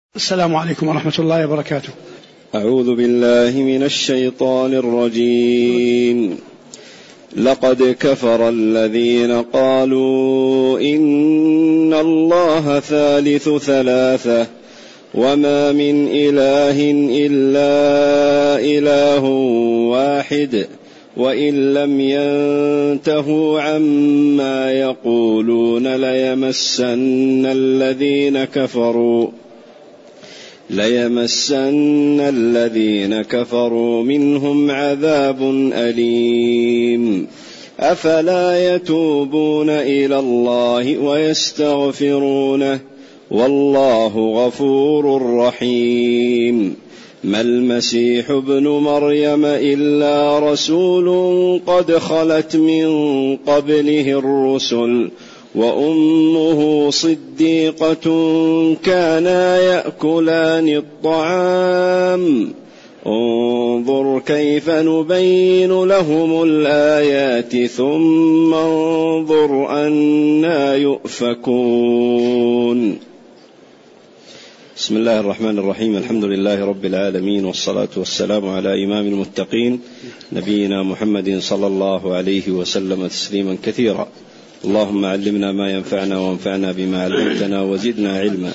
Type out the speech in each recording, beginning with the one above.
السلام عليكم ورحمة الله وبركاته. أعوذ بالله من الشيطان الرجيم. لقد كفر الذين قالوا إن الله ثالث ثلاثة وما من إله إلا إله واحد وإن لم ينتهوا عما يقولون ليمسن الذين كفروا منهم عذاب أليم. أفلا يتوبون إلى الله ويستغفرونه والله غفور رحيم. ما المسيح ابن مريم إلا رسول قد خلت من قبله الرسل وأمه صديقة كانا يأكلان الطعام انظر كيف نبين لهم الآيات ثم انظر أنى يؤفكون. بسم الله الرحمن الرحيم. الحمد لله رب العالمين والصلاة والسلام على إمام المتقين نبينا محمد صلى الله عليه وسلم تسليما كثيرا. اللهم علمنا ما ينفعنا وانفعنا بما علمتنا وزدنا علما.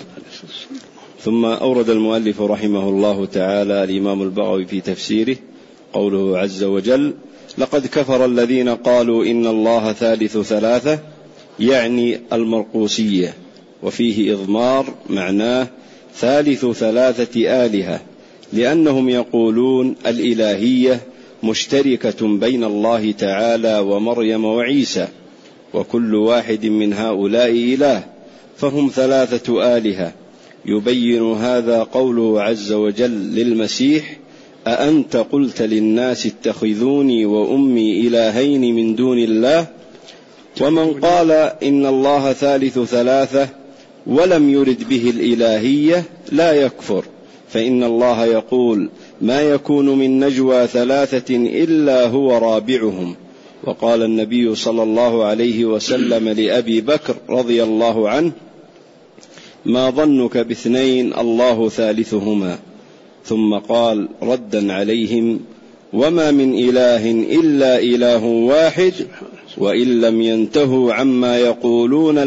ثم أورد المؤلف رحمه الله تعالى الإمام البغوي في تفسيره قوله عز وجل: لقد كفر الذين قالوا إن الله ثالث ثلاثة، يعني المرقوسية، وفيه إضمار معناه ثالث ثلاثة آلهة، لأنهم يقولون الإلهية مشتركة بين الله تعالى ومريم وعيسى، وكل واحد من هؤلاء إله، فهم ثلاثة آلهة. يبين هذا قوله عز وجل للمسيح: أأنت قلت للناس اتخذوني وأمي إلهين من دون الله. ومن قال إن الله ثالث ثلاثة ولم يرد به الإلهية لا يكفر، فإن الله يقول: ما يكون من نجوى ثلاثة إلا هو رابعهم. وقال النبي صلى الله عليه وسلم لأبي بكر رضي الله عنه: ما ظنك باثنين الله ثالثهما. ثم قال ردا عليهم: وما من إله إلا إله واحد وإن لم ينتهوا عما يقولون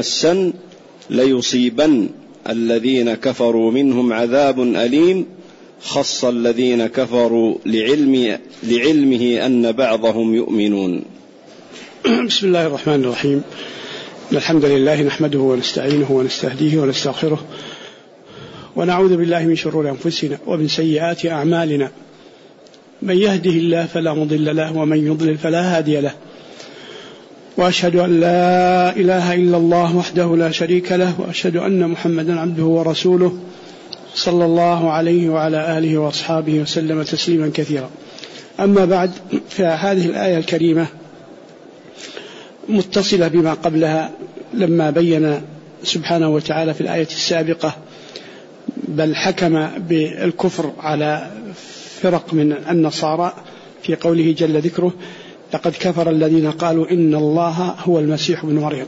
ليصيبن الذين كفروا منهم عذاب أليم. خص الذين كفروا لعلمه أن بعضهم يؤمنون. بسم الله الرحمن الرحيم. الحمد لله نحمده ونستعينه ونستهديه ونستغفره ونعوذ بالله من شرور أنفسنا ومن سيئات أعمالنا. من يهده الله فلا مضل له ومن يضلل فلا هادي له، وأشهد أن لا إله إلا الله وحده لا شريك له، وأشهد أن محمدا عبده ورسوله صلى الله عليه وعلى آله وأصحابه وسلم تسليما كثيرا. أما بعد، فهذه الآية الكريمة متصلة بما قبلها، لما بين سبحانه وتعالى في الآية السابقة بل حكم بالكفر على فرق من النصارى في قوله جل ذكره: لقد كفر الذين قالوا إن الله هو المسيح ابن مريم.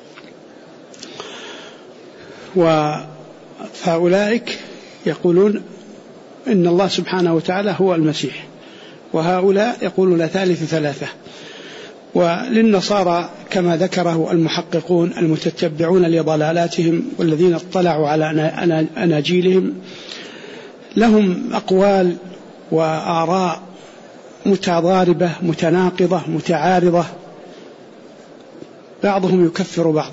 فأولئك يقولون إن الله سبحانه وتعالى هو المسيح، وهؤلاء يقولون ثالث ثلاثة. وللنصارى كما ذكره المحققون المتتبعون لضلالاتهم والذين اطلعوا على أناجيلهم، لهم أقوال وآراء متضاربة متناقضة متعارضة، بعضهم يكفر بعض.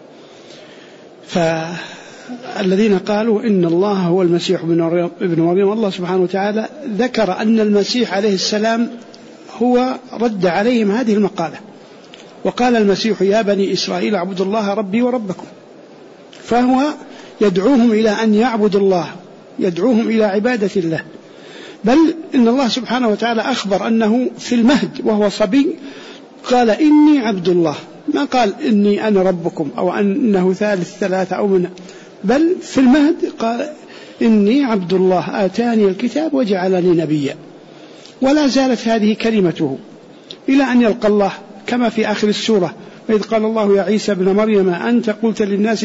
فالذين قالوا إن الله هو المسيح ابن مريم، الله سبحانه وتعالى ذكر أن المسيح عليه السلام هو رد عليهم هذه المقالة، وقال المسيح: يا بني إسرائيل اعبدوا الله ربي وربكم. فهو يدعوهم إلى أن يعبدوا الله، يدعوهم إلى عبادة الله. بل إن الله سبحانه وتعالى أخبر أنه في المهد وهو صبي قال: إني عبد الله، ما قال إني أنا ربكم أو أنه ثالث ثلاثة أو من، بل في المهد قال: إني عبد الله آتاني الكتاب وجعلني نبيا. ولا زالت هذه كلمته إلى أن يلقى الله، كما في آخر السورة: وإذ قال الله يا عيسى ابن مريم أنت قلت للناس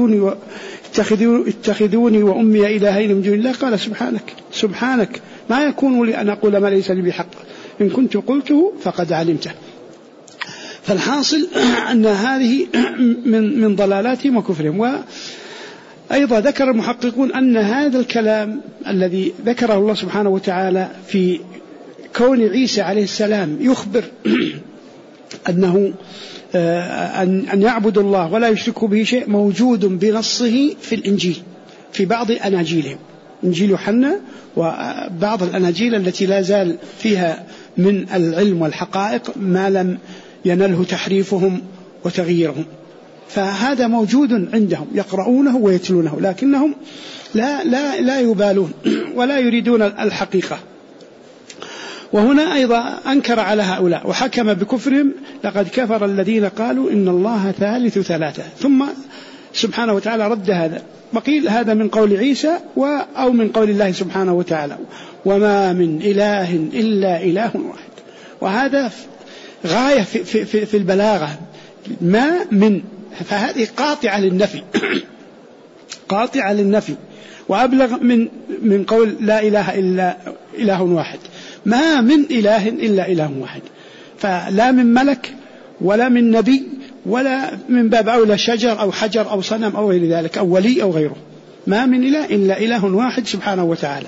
اتخذوني وأمي إلهين من دون الله قال سبحانك ما يكون لي أن أقول ما ليس لي بحق إن كنت قلته فقد علمته. فالحاصل أن هذه من ضلالاتهم وكفرهم. وأيضا ذكر المحققون أن هذا الكلام الذي ذكره الله سبحانه وتعالى في كون عيسى عليه السلام يخبر أنه أن يعبدوا الله ولا يشركوا به شيء موجود بنصه في الإنجيل في بعض أناجيلهم، إنجيل يوحنا وبعض الأناجيل التي لا زال فيها من العلم والحقائق ما لم ينله تحريفهم وتغييرهم. فهذا موجود عندهم يقرؤونه ويتلونه، لكنهم لا يبالون ولا يريدون الحقيقة. وهنا أيضا أنكر على هؤلاء وحكم بكفرهم لقد كفر الذين قالوا إن الله ثالث ثلاثة، ثم سبحانه وتعالى رد هذا وقيل هذا من قول عيسى أو من قول الله سبحانه وتعالى وما من إله إلا إله واحد. وهذا غاية في البلاغة ما من، فهذه قاطعة للنفي قاطعة للنفي وأبلغ من قول لا إله إلا إله واحد. ما من إله إلا إله واحد، فلا من ملك ولا من نبي ولا من باب أولى شجر أو حجر أو صنم أو غير ذلك أو ولي أو غيره. ما من إله إلا إله واحد سبحانه وتعالى.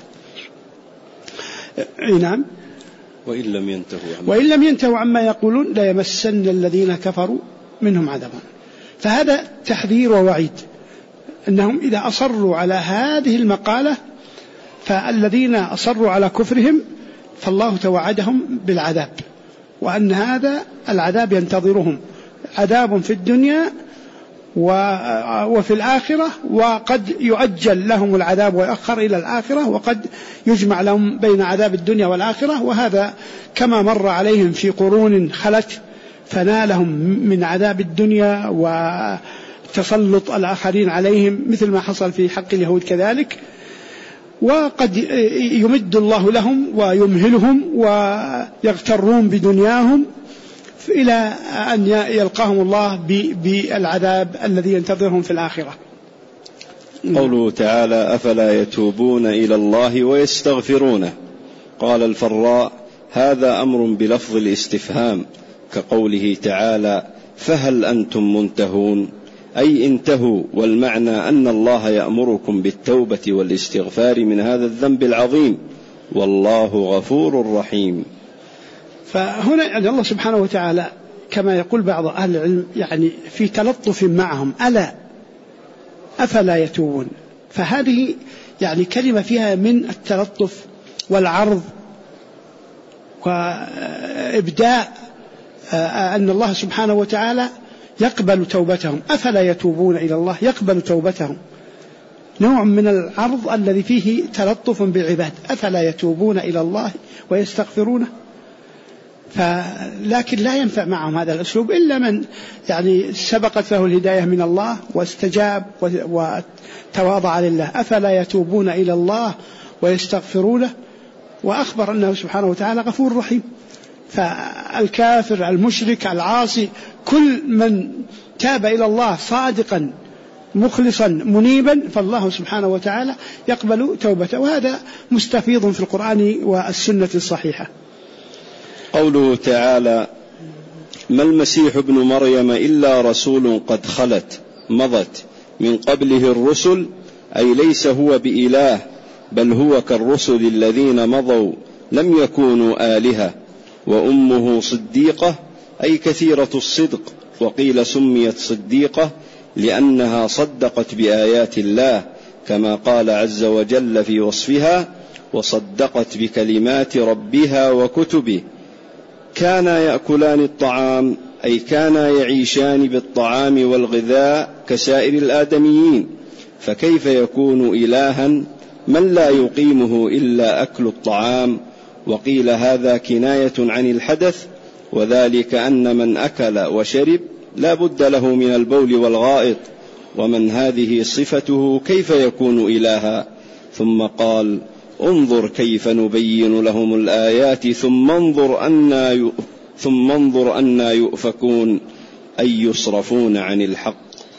نعم. وإن لم ينتهوا عما يقولون لا يمسن الذين كفروا منهم عذابا. فهذا تحذير ووعيد أنهم إذا أصروا على هذه المقالة فالذين أصروا على كفرهم فالله توعدهم بالعذاب، وأن هذا العذاب ينتظرهم عذاب في الدنيا وفي الآخرة، وقد يؤجل لهم العذاب ويؤخر إلى الآخرة، وقد يجمع لهم بين عذاب الدنيا والآخرة. وهذا كما مر عليهم في قرون خلت فنالهم من عذاب الدنيا وتسلط الآخرين عليهم مثل ما حصل في حق اليهود كذلك. وقد يمد الله لهم ويمهلهم ويغترون بدنياهم إلى أن يلقاهم الله بالعذاب الذي ينتظرهم في الآخرة. قوله تعالى أفلا يتوبون إلى الله ويستغفرونه. قال الفراء هذا أمر بلفظ الاستفهام كقوله تعالى فهل أنتم منتهون، أي انتهوا، والمعنى أن الله يأمركم بالتوبة والاستغفار من هذا الذنب العظيم والله غفور رحيم. فهنا يعني الله سبحانه وتعالى كما يقول بعض أهل العلم يعني في تلطف معهم ألا أفلا يتوبون، فهذه يعني كلمة فيها من التلطف والعرض وإبداء أن الله سبحانه وتعالى يقبل توبتهم. أفلا يتوبون إلى الله يقبل توبتهم، نوع من العرض الذي فيه تلطف بالعباد. أفلا يتوبون إلى الله ويستغفرونه، لكن لا ينفع معهم هذا الأسلوب إلا من يعني سبقت له الهداية من الله واستجاب وتواضع لله. أفلا يتوبون إلى الله ويستغفرونه، وأخبر أنه سبحانه وتعالى غفور رحيم. فالكافر المشرك العاصي كل من تاب إلى الله صادقا مخلصا منيبا فالله سبحانه وتعالى يقبل توبته، وهذا مستفيض في القرآن والسنة الصحيحة. قوله تعالى ما المسيح ابن مريم إلا رسول قد خلت مضت من قبله الرسل، أي ليس هو بإله بل هو كالرسل الذين مضوا لم يكونوا آلهة. وأمه صديقة أي كثيرة الصدق، وقيل سميت صديقة لأنها صدقت بآيات الله كما قال عز وجل في وصفها وصدقت بكلمات ربها وكتبه. كانا يأكلان الطعام أي كانا يعيشان بالطعام والغذاء كسائر الآدميين، فكيف يكون إلها من لا يقيمه إلا أكل الطعام؟ وقيل هذا كناية عن الحدث، وذلك أن من أكل وشرب لا بد له من البول والغائط، ومن هذه صفته كيف يكون إلها؟ ثم قال انظر كيف نبين لهم الآيات ثم انظر أنى يؤفكون. أي يصرفون عن الحق.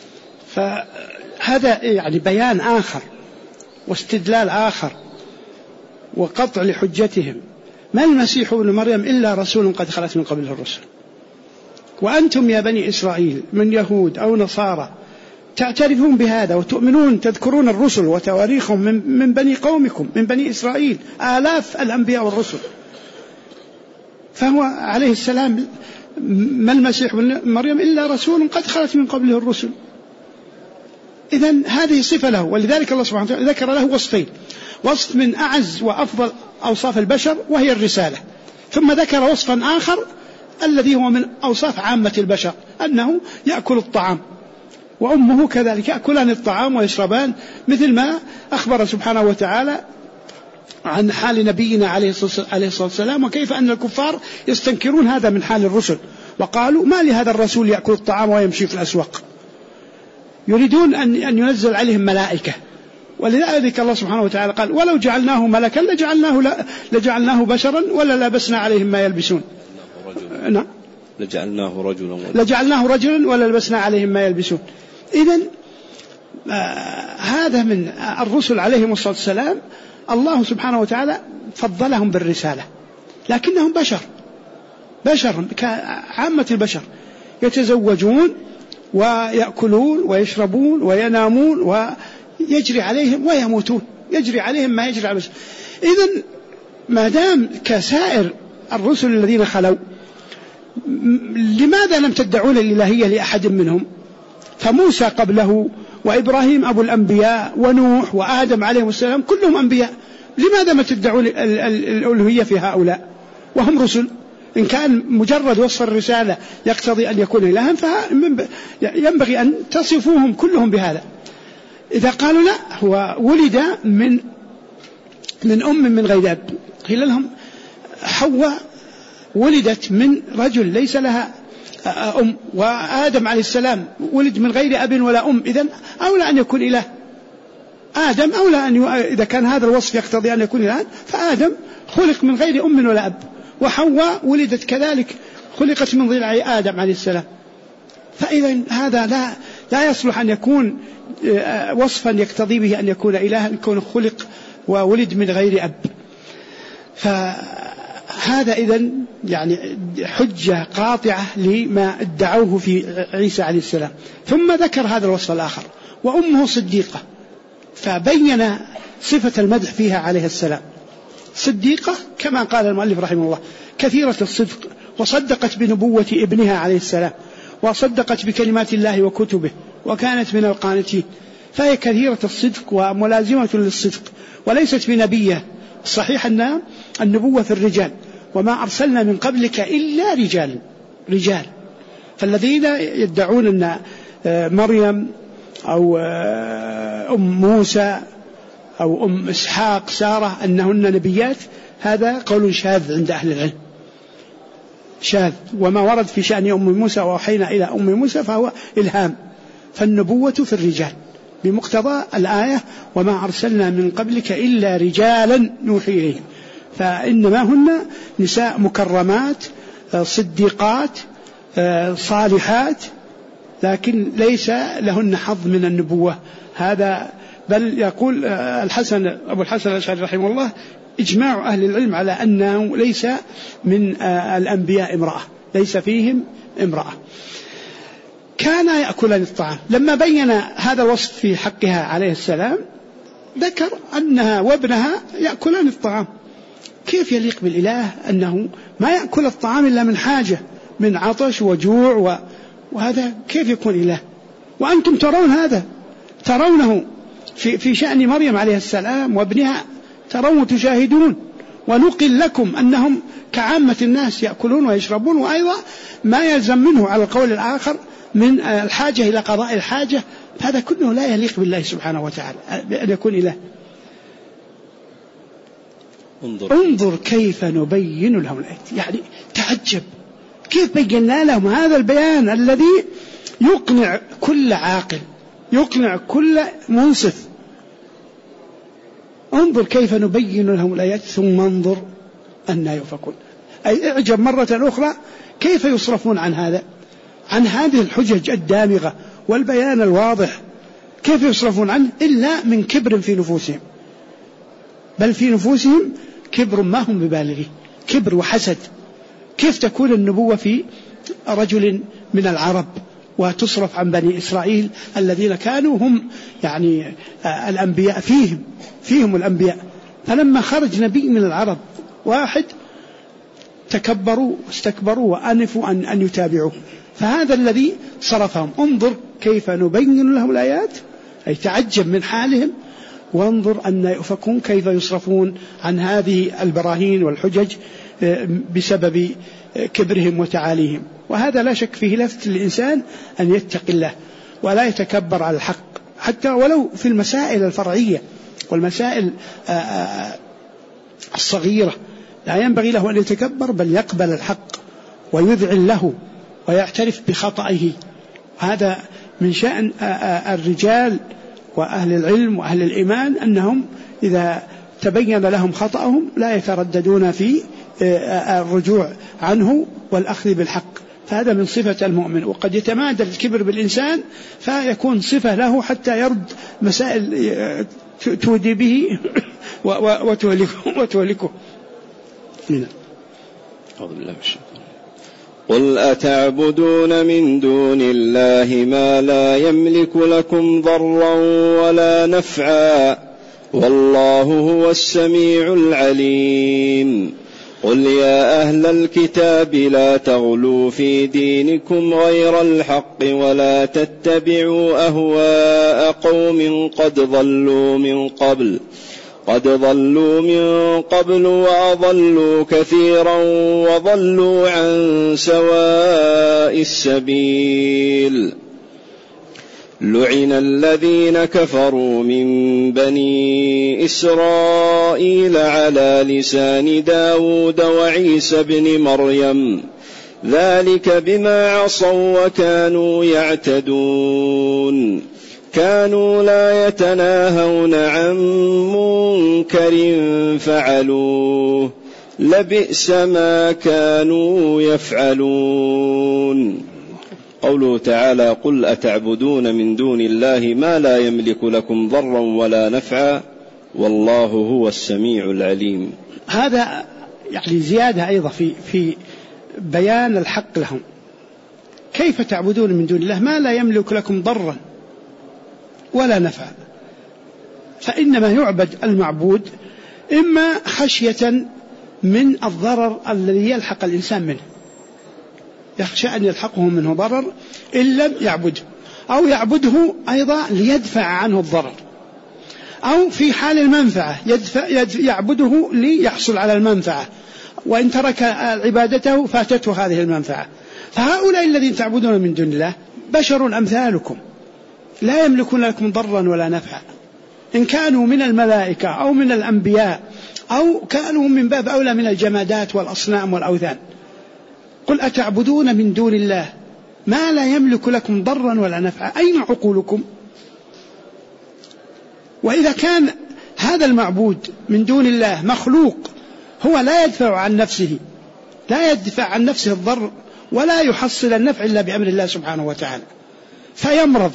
فهذا يعني بيان آخر واستدلال آخر وقطع لحجتهم. ما المسيح ابن مريم إلا رسول قد خلت من قبله الرسل، وأنتم يا بني إسرائيل من يهود أو نصارى تعترفون بهذا وتؤمنون تذكرون الرسل وتواريخهم من بني قومكم من بني إسرائيل، آلاف الأنبياء والرسل. فهو عليه السلام ما المسيح ابن مريم إلا رسول قد خلت من قبله الرسل. إذن هذه صفة له، ولذلك الله سبحانه وتعالى ذكر له وصفين: وصف من أعز وأفضل أوصاف البشر وهي الرسالة، ثم ذكر وصفا آخر الذي هو من أوصاف عامة البشر أنه يأكل الطعام، وأمه كذلك يأكلان الطعام ويشربان، مثل ما أخبر سبحانه وتعالى عن حال نبينا عليه الصلاة والسلام، وكيف أن الكفار يستنكرون هذا من حال الرسل، وقالوا ما لهذا الرسول يأكل الطعام ويمشي في الأسواق، يريدون أن ينزل عليهم ملائكة. ولذلك الله سبحانه وتعالى قال: ولو جعلناه ملكا لجعلناه بشرا ولا لبسنا عليهم ما يلبسون. نعم، لجعلناه رجلا ولا لبسنا عليهم ما يلبسون. إذن هذا من الرسل عليهم الصلاة والسلام، الله سبحانه وتعالى فضلهم بالرسالة، لكنهم بشر كعامة البشر، يتزوجون ويأكلون ويشربون وينامون ويجري عليهم ويموتون، يجري عليهم ما يجري على البشر. إذن ما دام كسائر الرسل الذين خلوا، لماذا لم تدعون الإلهية لأحد منهم؟ فموسى قبله وإبراهيم أبو الأنبياء ونوح وآدم عليهم السلام كلهم أنبياء، لماذا ما تدعون الألوهية في هؤلاء وهم رسل؟ إن كان مجرد وصف الرسالة يقتضي أن يكون إلها، فينبغي أن تصفوهم كلهم بهذا. إذا قالوا لا، هو ولد من أم من غير أب، قيل لهم حواء ولدت من رجل ليس لها أم، وآدم عليه السلام ولد من غير أب ولا أم، إذن أولى أن يكون إله. آدم أولى إذا كان هذا الوصف يقتضي أن يكون إله، فآدم خلق من غير أم ولا أب، وحواء ولدت كذلك خلقت من ضلع آدم عليه السلام. فإذا هذا لا يصلح أن يكون وصفا يقتضي به أن يكون إلها، يكون خلق وولد من غير أب. فهذا إذن يعني حجة قاطعة لما ادعوه في عيسى عليه السلام. ثم ذكر هذا الوصف الآخر: وأمه صديقة، فبين صفة المدح فيها عليه السلام. صديقة كما قال المؤلف رحمه الله كثيرة الصدق، وصدقت بنبوة ابنها عليه السلام، وصدقت بكلمات الله وكتبه، وكانت من القانتين. فهي كثيرة الصدق وملازمة للصدق، وليست بنبية. صحيح أن النبوة في الرجال، وما أرسلنا من قبلك إلا رجال. فالذين يدعون أن مريم أو أم موسى أو أم إسحاق سارة أنهن نبيات، هذا قول شاذ عند أهل العلم، شاذ. وما ورد في شأن أم موسى وأوحينا إلى أم موسى فهو إلهام. فالنبوة في الرجال بمقتضى الآية: وما أرسلنا من قبلك إلا رجالا نوحي إليهم. فإنما هن نساء مكرمات صديقات صالحات، لكن ليس لهن حظ من النبوة. هذا بل يقول أبو الحسن الأشعري رحمه الله: إجماع أهل العلم على أنه ليس من الأنبياء امرأة، ليس فيهم امرأة. كان يأكلان الطعام. لما بين هذا الوصف في حقها عليه السلام ذكر أنها وابنها يأكلان الطعام. كيف يليق بالإله أنه ما يأكل الطعام إلا من حاجة، من عطش وجوع وهذا كيف يكون إله؟ وأنتم ترون هذا، ترونه في شأن مريم عليه السلام وابنها، ترون تشاهدون. ونقل لكم أنهم كعامة الناس يأكلون ويشربون، وأيضا ما يلزم منه على القول الآخر من الحاجة إلى قضاء الحاجة. هذا كله لا يليق بالله سبحانه وتعالى أن يكون إله. انظر كيف نبين لهم الآيات. يعني تعجب كيف بينا لهم هذا البيان الذي يقنع كل عاقل، يقنع كل منصف. انظر كيف نبين لهم الآيات ثم انظر أنى يؤفكون. أي اعجب مرة أخرى كيف يصرفون عن هذا. عن هذه الحجج الدامغة والبيان الواضح، كيف يصرفون عنه إلا من كبر في نفوسهم، بل في نفوسهم كبر ما هم ببالغه، كبر وحسد. كيف تكون النبوة في رجل من العرب وتصرف عن بني إسرائيل الذين كانوا هم يعني الأنبياء، فيهم الأنبياء، فلما خرج نبي من العرب واحد تكبروا واستكبروا وأنفوا أن يتابعوه، فهذا الذي صرفهم. انظر كيف نبين لهم الآيات، أي تعجب من حالهم، وانظر أن يؤفكون كيف يصرفون عن هذه البراهين والحجج بسبب كبرهم وتعاليهم. وهذا لا شك فيه لفت للإنسان أن يتقي الله ولا يتكبر على الحق، حتى ولو في المسائل الفرعية والمسائل الصغيرة لا ينبغي له أن يتكبر، بل يقبل الحق ويذعن له ويعترف بخطئه. هذا من شأن الرجال وأهل العلم وأهل الإيمان، أنهم إذا تبين لهم خطأهم لا يترددون في الرجوع عنه والأخذ بالحق، فهذا من صفة المؤمن. وقد يتمادى الكبر بالإنسان فيكون صفة له حتى يرد مسائل تودي به وتهلكه. قل أتعبدون من دون الله ما لا يملك لكم ضرا ولا نفعا والله هو السميع العليم. قل يا أهل الكتاب لا تغلوا في دينكم غير الحق ولا تتبعوا أهواء قوم قد ضلوا من قبل وأضلوا كثيرا وضلوا عن سواء السبيل. لعن الذين كفروا من بني إسرائيل على لسان داود وعيسى بن مريم ذلك بما عصوا وكانوا يعتدون. كانوا لا يتناهون عن منكر فعلوه لبئس ما كانوا يفعلون. قوله تعالى قل أتعبدون من دون الله ما لا يملك لكم ضرا ولا نفعا والله هو السميع العليم. هذا يعني زيادة أيضا في بيان الحق لهم. كيف تعبدون من دون الله ما لا يملك لكم ضرا ولا نفعا؟ فإنما يعبد المعبود إما خشية من الضرر الذي يلحق الإنسان منه، يخشى أن يلحقه منه ضرر إن لم يعبده، أو يعبده أيضا ليدفع عنه الضرر، أو في حال المنفعة يعبده ليحصل على المنفعة، وإن ترك عبادته فاتته هذه المنفعة. فهؤلاء الذين تعبدون من دون الله بشر أمثالكم لا يملكون لكم ضرا ولا نفعا، إن كانوا من الملائكة أو من الأنبياء أو كانوا من باب أولى من الجمادات والأصنام والأوثان. قل أتعبدون من دون الله ما لا يملك لكم ضرا ولا نفعا، أين عقولكم؟ وإذا كان هذا المعبود من دون الله مخلوق هو لا يدفع عن نفسه الضر ولا يحصل النفع إلا بأمر الله سبحانه وتعالى، فيمرض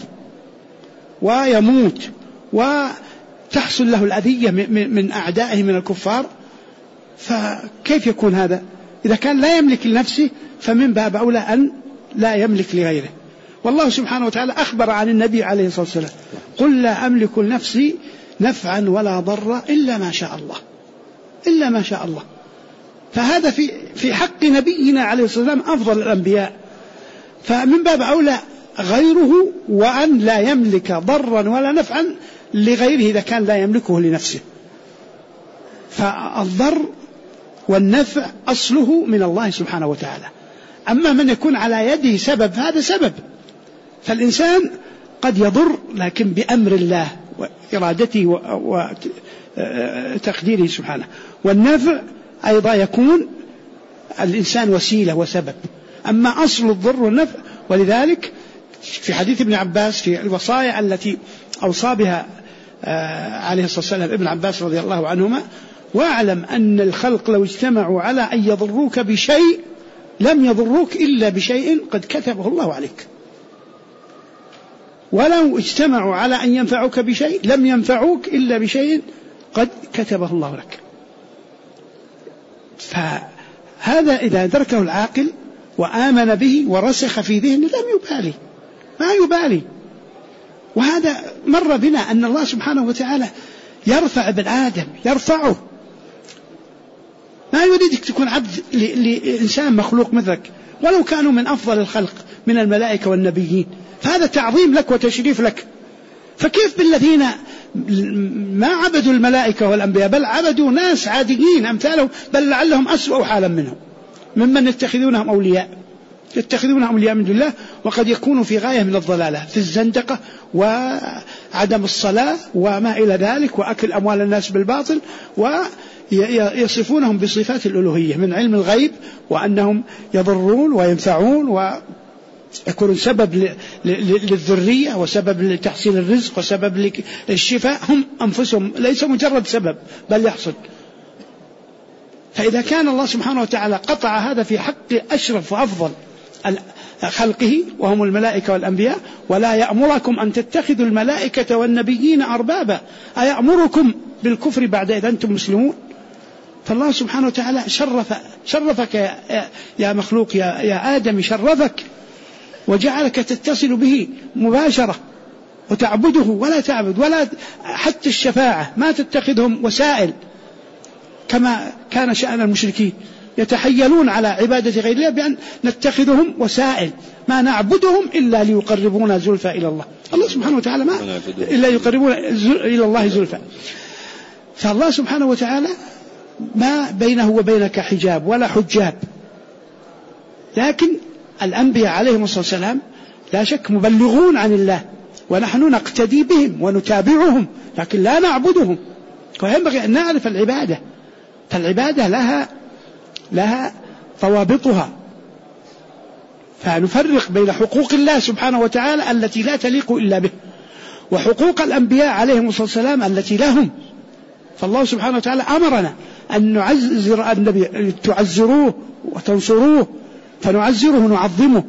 ويموت وتحصل له الأذية من أعدائه من الكفار، فكيف يكون هذا؟ إذا كان لا يملك لنفسه فمن باب أولى أن لا يملك لغيره. والله سبحانه وتعالى أخبر عن النبي عليه الصلاة والسلام قل لا أملك لنفسي نفعا ولا ضرا إلا ما شاء الله. فهذا في حق نبينا عليه الصلاة والسلام أفضل الأنبياء، فمن باب أولى غيره وأن لا يملك ضرا ولا نفعا لغيره إذا كان لا يملكه لنفسه. فالضر والنفع أصله من الله سبحانه وتعالى، أما من يكون على يده سبب هذا سبب، فالإنسان قد يضر لكن بأمر الله وإرادته وتقديره سبحانه. والنفع أيضا يكون الإنسان وسيلة وسبب، أما أصل الضر والنفع. ولذلك في حديث ابن عباس في الوصايا التي أوصى بها عليه الصلاة والسلام ابن عباس رضي الله عنهما: واعلم أن الخلق لو اجتمعوا على أن يضروك بشيء لم يضروك إلا بشيء قد كتبه الله عليك، ولو اجتمعوا على أن ينفعوك بشيء لم ينفعوك إلا بشيء قد كتبه الله لك. فهذا إذا أدركه العاقل وآمن به ورسخ في ذهنه ما يبالي. وهذا مر بنا أن الله سبحانه وتعالى يرفع ابن آدم، يرفعه، ما يريدك تكون عبد لإنسان مخلوق مثلك ولو كانوا من أفضل الخلق من الملائكة والنبيين، فهذا تعظيم لك وتشريف لك. فكيف بالذين ما عبدوا الملائكة والأنبياء بل عبدوا ناس عاديين أمثالهم، بل لعلهم أسوأ حالا منهم، ممن يتخذونهم أولياء من دون الله، وقد يكونوا في غاية من الضلالة، في الزندقة وعدم الصلاة وما إلى ذلك، وأكل أموال الناس بالباطل، ويصفونهم بصفات الألوهية من علم الغيب، وأنهم يضرون وينفعون ويكونون سبب للذرية وسبب لتحصيل الرزق وسبب للشفاء، هم أنفسهم ليس مجرد سبب بل يحصل. فإذا كان الله سبحانه وتعالى قطع هذا في حق أشرف وأفضل خلقه وهم الملائكة والأنبياء، ولا يأمركم أن تتخذوا الملائكة والنبيين أربابا، أيأمركم بالكفر بعد إذ أنتم مسلمون؟ فالله سبحانه وتعالى شرفك يا مخلوق، يا آدم، شرفك وجعلك تتصل به مباشرة وتعبده ولا تعبد، ولا حتى الشفاعة ما تتخذهم وسائل كما كان شأن المشركين، يتحيلون على عبادة غير الله بأن نتخذهم وسائل، ما نعبدهم إلا ليقربونا زلفى إلى الله. الله سبحانه وتعالى ما إلا يقربونا إلى الله زلفى. فالله سبحانه وتعالى ما بينه وبينك حجاب ولا حجاب، لكن الأنبياء عليهم الصلاة والسلام لا شك مبلغون عن الله، ونحن نقتدي بهم ونتابعهم لكن لا نعبدهم. وينبغي أن نعرف العبادة، فالعبادة لها ضوابطها، فنفرق بين حقوق الله سبحانه وتعالى التي لا تليق إلا به، وحقوق الأنبياء عليهم الصلاة والسلام التي لهم. فالله سبحانه وتعالى أمرنا أن نعزر النبي، تعزروه وتنصروه، فنعزره ونعظمه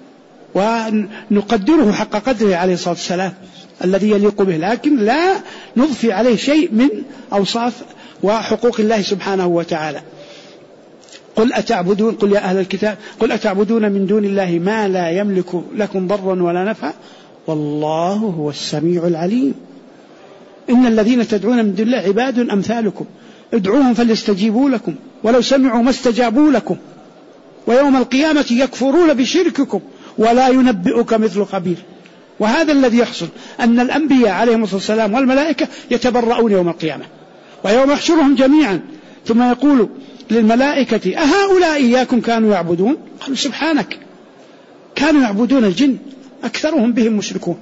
ونقدره حق قدره عليه الصلاة والسلام الذي يليق به، لكن لا نضفي عليه شيء من أوصاف وحقوق الله سبحانه وتعالى. قل يا أهل الكتاب قل أتعبدون من دون الله ما لا يملك لكم ضرا ولا نفعا والله هو السميع العليم. إن الذين تدعون من دون الله عباد أمثالكم ادعوهم فليستجيبوا لكم ولو سمعوا ما استجابوا لكم ويوم القيامة يكفرون بشرككم ولا ينبئك مثل خبير. وهذا الذي يحصل، أن الأنبياء عليهم الصلاة والسلام والملائكة يتبرؤون يوم القيامة، ويوم يحشرهم جميعا ثم يقول للملائكة أهؤلاء إياكم كانوا يعبدون؟ قالوا سبحانك، كانوا يعبدون الجن أكثرهم بهم مشركون،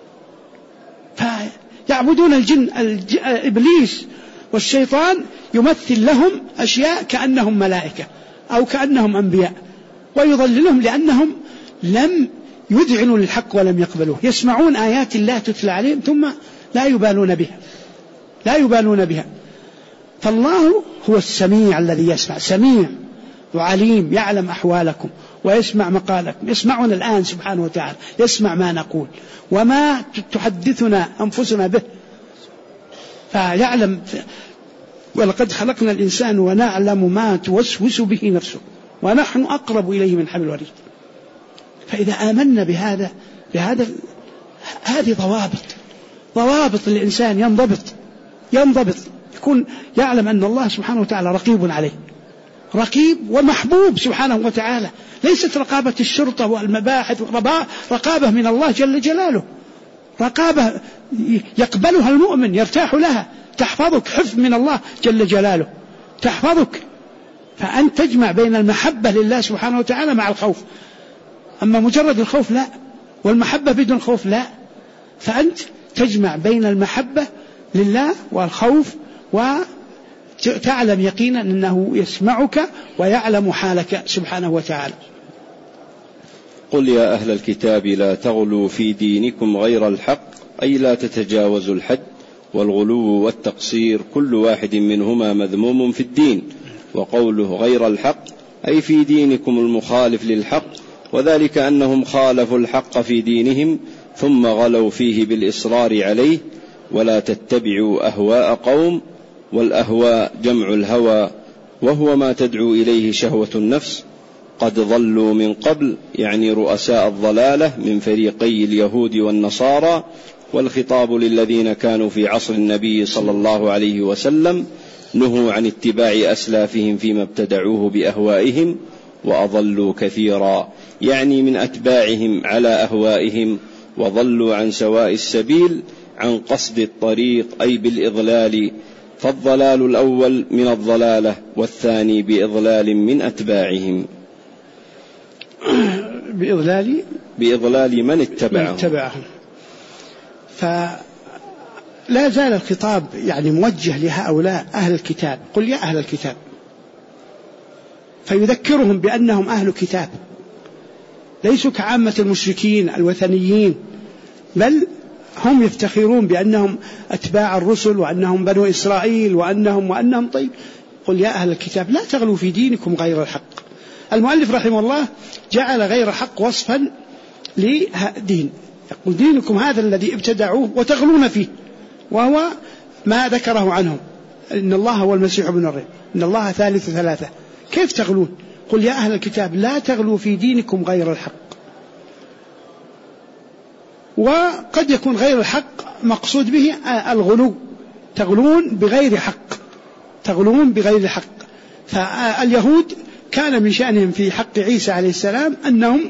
فيعبدون الجن. إبليس والشيطان يمثل لهم أشياء كأنهم ملائكة أو كأنهم أنبياء، ويضللهم لأنهم لم يذعنوا للحق ولم يقبلوه، يسمعون آيات الله تتلى عليهم ثم لا يبالون بها. فالله هو السميع الذي يسمع، سميع وعليم، يعلم أحوالكم ويسمع مقالكم، يسمعنا الآن سبحانه وتعالى، يسمع ما نقول وما تحدثنا أنفسنا به، فيعلم. ولقد خلقنا الإنسان ونعلم ما توسوس به نفسه ونحن أقرب إليه من حبل الوريد. فإذا آمنا بهذا هذه ضوابط الإنسان، ينضبط يكون يعلم أن الله سبحانه وتعالى رقيب عليه، رقيب ومحبوب سبحانه وتعالى، ليست رقابة الشرطة والمباحث، رقابة من الله جل جلاله، رقابة يقبلها المؤمن يرتاح لها، تحفظك، حفظ من الله جل جلاله تحفظك. فأنت تجمع بين المحبة لله سبحانه وتعالى مع الخوف، أما مجرد الخوف لا، والمحبة بدون خوف لا، فأنت تجمع بين المحبة لله والخوف، وتعلم يقينا أنه يسمعك ويعلم حالك سبحانه وتعالى. قل يا أهل الكتاب لا تغلوا في دينكم غير الحق، أي لا تتجاوزوا الحد، والغلو والتقصير كل واحد منهما مذموم في الدين، وقوله غير الحق أي في دينكم المخالف للحق، وذلك أنهم خالفوا الحق في دينهم ثم غلوا فيه بالإصرار عليه. ولا تتبعوا أهواء قوم، والأهواء جمع الهوى، وهو ما تدعو إليه شهوة النفس. قد ضلوا من قبل، يعني رؤساء الضلالة من فريقي اليهود والنصارى، والخطاب للذين كانوا في عصر النبي صلى الله عليه وسلم، نهوا عن اتباع أسلافهم فيما ابتدعوه بأهوائهم، وأضلوا كثيرا، يعني من أتباعهم على أهوائهم، وضلوا عن سواء السبيل، عن قصد الطريق، أي بالإضلال. فالضلال الأول من الضلالة، والثاني بإضلال من أتباعهم، بإضلال من اتبعهم. فلا زال الخطاب يعني موجه لهؤلاء أهل الكتاب، قل يا أهل الكتاب، فيذكرهم بأنهم أهل كتاب، ليسوا كعامة المشركين الوثنيين، بل هم يفتخرون بأنهم أتباع الرسل، وأنهم بنو إسرائيل، وأنهم طيب. قل يا أهل الكتاب لا تغلوا في دينكم غير الحق. المؤلف رحمه الله جعل غير حق وصفا لدين، يقول دينكم هذا الذي ابتدعوه وتغلون فيه، وهو ما ذكره عنهم، إن الله هو المسيح ابن مريم، إن الله ثالث ثلاثة. كيف تغلون؟ قل يا أهل الكتاب لا تغلوا في دينكم غير الحق. وقد يكون غير الحق مقصود به الغلو، تغلون بغير حق. فاليهود كان من شأنهم في حق عيسى عليه السلام أنهم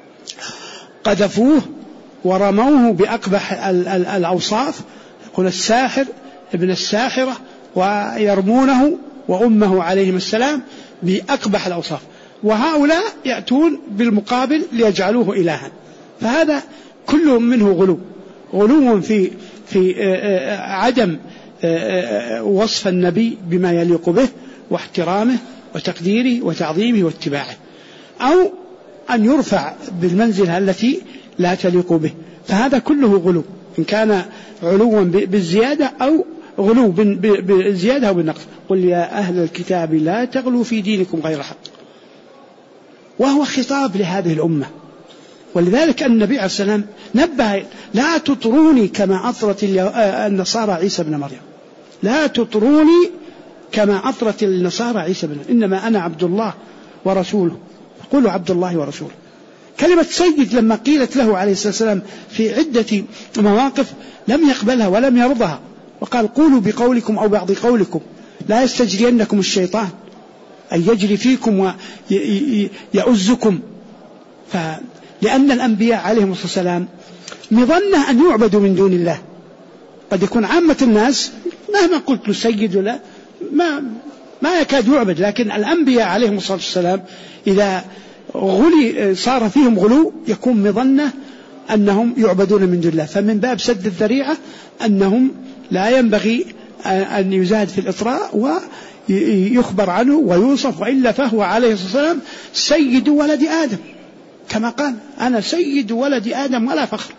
قذفوه ورموه بأقبح الأوصاف، يقول الساحر ابن الساحرة، ويرمونه وأمه عليهم السلام بأقبح الأوصاف. وهؤلاء يأتون بالمقابل ليجعلوه إلها. فهذا كل منه غلو في عدم وصف النبي بما يليق به، واحترامه وتقديره وتعظيمه واتباعه، أو أن يرفع بالمنزلة التي لا تليق به. فهذا كله غلو، إن كان علوا بالزيادة أو غلو بالزيادة أو بالنقص. قل يا أهل الكتاب لا تغلوا في دينكم غير حق، وهو خطاب لهذه الأمة. ولذلك النبي عليه السلام نبه: لا تطروني كما أطرت النصارى عيسى بن مريم، لا تطروني كما أطرت النصارى عيسى بن مريم، إنما أنا عبد الله ورسوله، قولوا عبد الله ورسوله. كلمة سيد لما قيلت له عليه الصلاة والسلام في عدة مواقف لم يقبلها ولم يرضها، وقال: قولوا بقولكم أو بعض قولكم، لا يستجرينكم الشيطان أن يجري فيكم ويؤزكم. لأن الأنبياء عليهم الصلاة والسلام مظنة أن يعبدوا من دون الله. قد يكون عامة الناس مهما قلت له سيد ولا ما يكاد يعبد، لكن الأنبياء عليهم الصلاة والسلام إذا صار فيهم غلو يكون مظنة أنهم يعبدون من دون الله. فمن باب سد الذريعة أنهم لا ينبغي أن يزاد في الإطراء ويخبر عنه ويوصف، وإلا فهو عليه الصلاة والسلام سيد ولد آدم، كما قال: أنا سيد ولد آدم ولا فخر.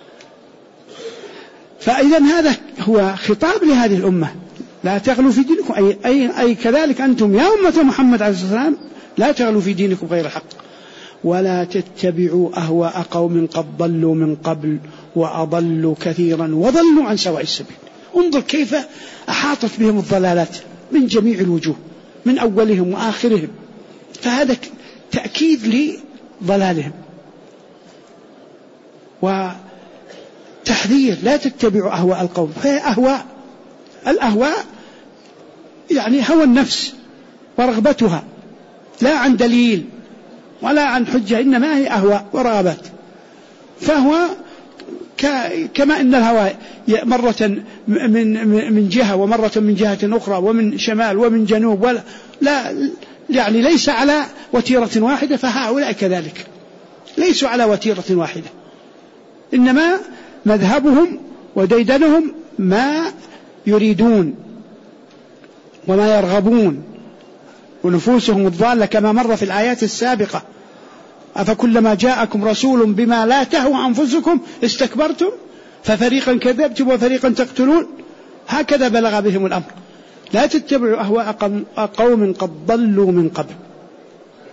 فإذا هذا هو خطاب لهذه الأمة: لا تغلوا في دينكم، أي كذلك أنتم يا أمة محمد عليه الصلاة والسلام لا تغلوا في دينكم غير الحق، ولا تتبعوا أهواء قوم قد ضلوا من قبل وأضلوا كثيرا وضلوا عن سواء السبيل. انظر كيف أحاطت بهم الضلالات من جميع الوجوه، من أولهم وآخرهم. فهذا تأكيد لضلالهم وتحذير: لا تتبعوا أهواء القوم. فهي الأهواء يعني هوى النفس ورغبتها، لا عن دليل ولا عن حجة، إنما هي أهواء ورغبات. فهو كما أن الهوى مرة من جهة ومرة من جهة أخرى، ومن شمال ومن جنوب، لا يعني ليس على وتيرة واحدة. فهؤلاء كذلك ليسوا على وتيرة واحدة، إنما مذهبهم وديدنهم ما يريدون وما يرغبون، ونفوسهم الضالة كما مر في الآيات السابقة: أفكلما جاءكم رسول بما لا تهوى أنفسكم استكبرتم ففريقا كذبتم وفريقا تقتلون. هكذا بلغ بهم الأمر. لا تتبعوا أهواء قوم قد ضلوا من قبل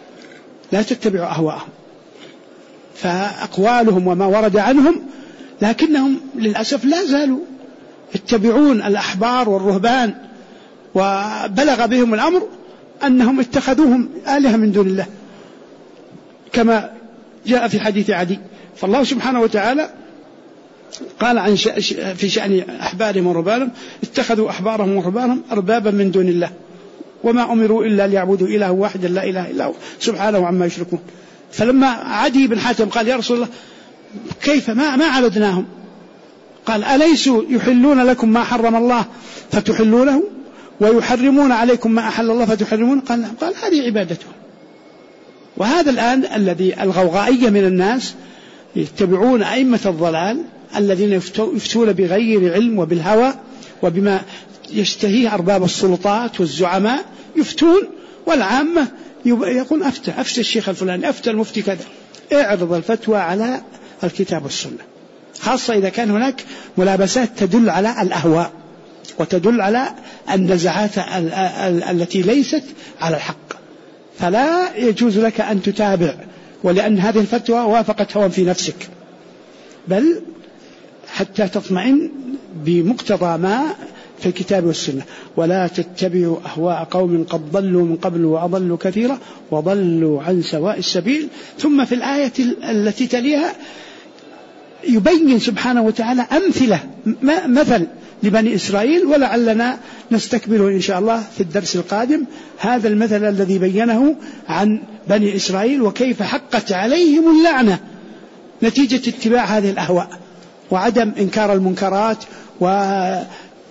لا تتبعوا أهواءهم، فأقوالهم وما ورد عنهم، لكنهم للأسف لا زالوا يتبعون الأحبار والرهبان، وبلغ بهم الأمر أنهم اتخذوهم آلهة من دون الله كما جاء في حديث عدي. فالله سبحانه وتعالى قال عن في شأن أحبارهم ورهبانهم: اتخذوا أحبارهم ورهبانهم أربابا من دون الله وما أمروا إلا ليعبدوا إله واحدا لا إله إلا هو سبحانه عما يشركون. فلما عدي بن حاتم قال: يا رسول الله كيف ما عبدناهم؟ قال: أليسوا يحلون لكم ما حرم الله فتحلونه ويحرمون عليكم ما أحل الله فتحرمون؟ قال: هذه عبادتهم. وهذا الآن الذي الغوغائية من الناس يتبعون أئمة الضلال الذين يفتون بغير علم وبالهوى وبما يشتهيه أرباب السلطات والزعماء، يفتون، والعامة يقول أفتى الشيخ الفلاني، أفتى المفتي كذا. اعرض الفتوى على الكتاب والسنة، خاصة إذا كان هناك ملابسات تدل على الأهواء وتدل على النزعات التي ليست على الحق، فلا يجوز لك أن تتابع، ولأن هذه الفتوى وافقت هوى في نفسك، بل حتى تطمئن بمقتضى ما في الكتاب والسنة. ولا تتبعوا أهواء قوم قد ضلوا من قبل وأضلوا كثيرا وضلوا عن سواء السبيل. ثم في الآية التي تليها يبين سبحانه وتعالى أمثلة، مثل لبني إسرائيل، ولعلنا نستكمله إن شاء الله في الدرس القادم، هذا المثل الذي بينه عن بني إسرائيل وكيف حقت عليهم اللعنة نتيجة اتباع هذه الأهواء وعدم إنكار المنكرات وتولي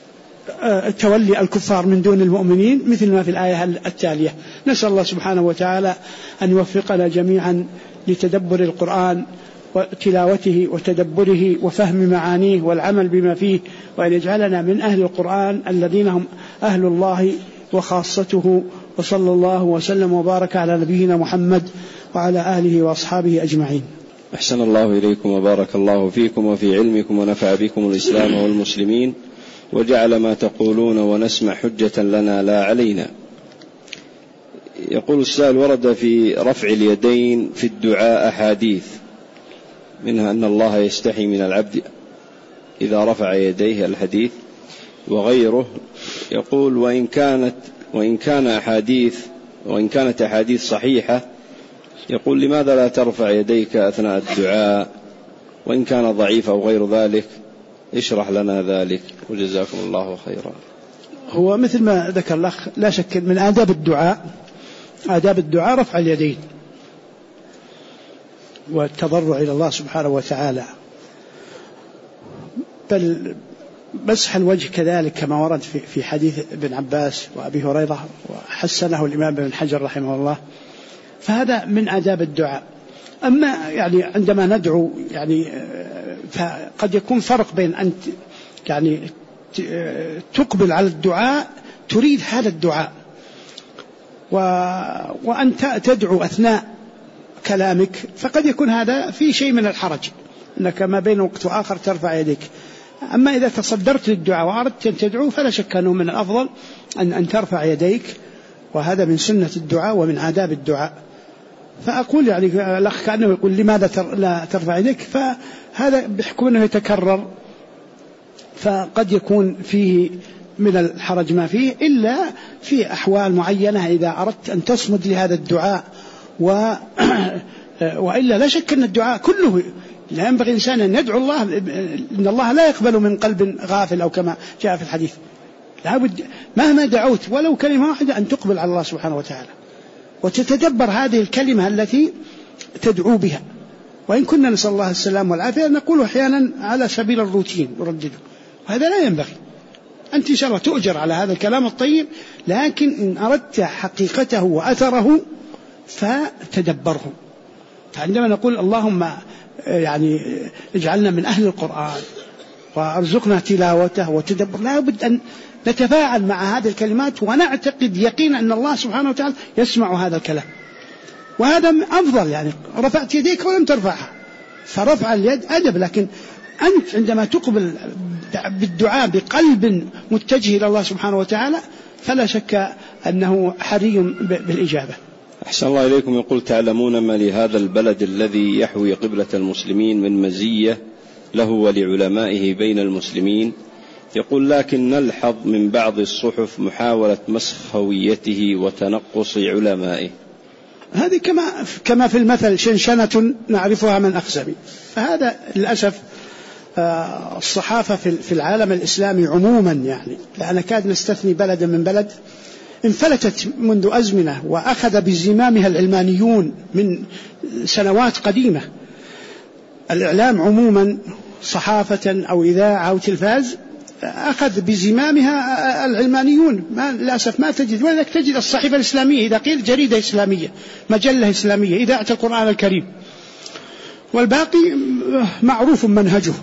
الكفار من دون المؤمنين، مثل ما في الآية التالية. نسأل الله سبحانه وتعالى أن يوفقنا جميعا لتدبر القرآن وتلاوته وتدبره وفهم معانيه والعمل بما فيه، وأن يجعلنا من أهل القرآن الذين هم أهل الله وخاصته. وصلى الله وسلم وبارك على نبينا محمد وعلى آله وأصحابه أجمعين. أحسن الله إليكم وبارك الله فيكم وفي علمكم ونفع بكم الإسلام والمسلمين، وجعل ما تقولون ونسمع حجة لنا لا علينا. يقول السائل: ورد في رفع اليدين في الدعاء أحاديث، منها أن الله يستحي من العبد إذا رفع يديه، الحديث وغيره. يقول: وإن كانت أحاديث صحيحة، يقول: لماذا لا ترفع يديك أثناء الدعاء؟ وإن كان ضعيف أو غير ذلك اشرح لنا ذلك وجزاكم الله خيرا. هو مثل ما ذكر الأخ، لا شك من آداب الدعاء رفع اليدين والتضرع إلى الله سبحانه وتعالى، بل مسح الوجه كذلك كما ورد في حديث ابن عباس وأبي هريرة وحسنه الإمام ابن حجر رحمه الله، فهذا من آداب الدعاء. أما يعني عندما ندعو يعني فقد يكون فرق بين أن يعني تقبل على الدعاء تريد هذا الدعاء، وأن تدعو أثناء كلامك، فقد يكون هذا في شيء من الحرج أنك ما بين وقت وآخر ترفع يديك. أما إذا تصدرت للدعاء وأردت أن تدعو فلا شك أنه من الأفضل أن ترفع يديك، وهذا من سنة الدعاء ومن آداب الدعاء. فأقول يعني الأخ كأنه يقول: لماذا لا ترفع يديك؟ فهذا بحكم أنه يتكرر، فقد يكون فيه من الحرج ما فيه، إلا في أحوال معينة إذا أردت أن تصمد لهذا الدعاء وإلا لا شك أن الدعاء كله لا ينبغي الإنسان أن يدعو الله، إن الله لا يقبل من قلب غافل، أو كما جاء في الحديث لابد مهما دعوت ولو كلمة واحدة أن تقبل على الله سبحانه وتعالى، وتتدبر هذه الكلمة التي تدعو بها. وإن كنا نسأل الله السلام والعافية نقول أحيانا على سبيل الروتين نردده، وهذا لا ينبغي. أنت إن شاء الله تؤجر على هذا الكلام الطيب، لكن إن أردت حقيقته وأثره فتدبره. فعندما نقول اللهم يعني اجعلنا من أهل القرآن وارزقنا تلاوته وتدبر، لا بد أن نتفاعل مع هذه الكلمات ونعتقد يقين أن الله سبحانه وتعالى يسمع هذا الكلام، وهذا أفضل. يعني رفعت يديك ولم ترفعها، فرفع اليد أدب، لكن أنت عندما تقبل بالدعاء بقلب متجه إلى الله سبحانه وتعالى فلا شك أنه حري بالإجابة. أحسن الله إليكم. يقول: تعلمون ما لهذا البلد الذي يحوي قبلة المسلمين من مزية له ولعلمائه بين المسلمين؟ يقول: لكن نلحظ من بعض الصحف محاولة مسخ هويته وتنقص علمائه. هذه كما في المثل: شنشنة نعرفها من أخزب. فهذا للأسف الصحافة في العالم الإسلامي عموما، يعني لا نكاد نستثني بلدا من بلد، انفلتت منذ أزمنة وأخذ بزمامها العلمانيون من سنوات قديمة. الإعلام عموما، صحافة أو إذاعة أو تلفاز، أخذ بزمامها العلمانيون. للأسف ما تجد، ولذلك تجد الصحيفة الإسلامية إذا قيل جريدة إسلامية، مجلة إسلامية، إذاعة القرآن الكريم، والباقي معروف منهجه،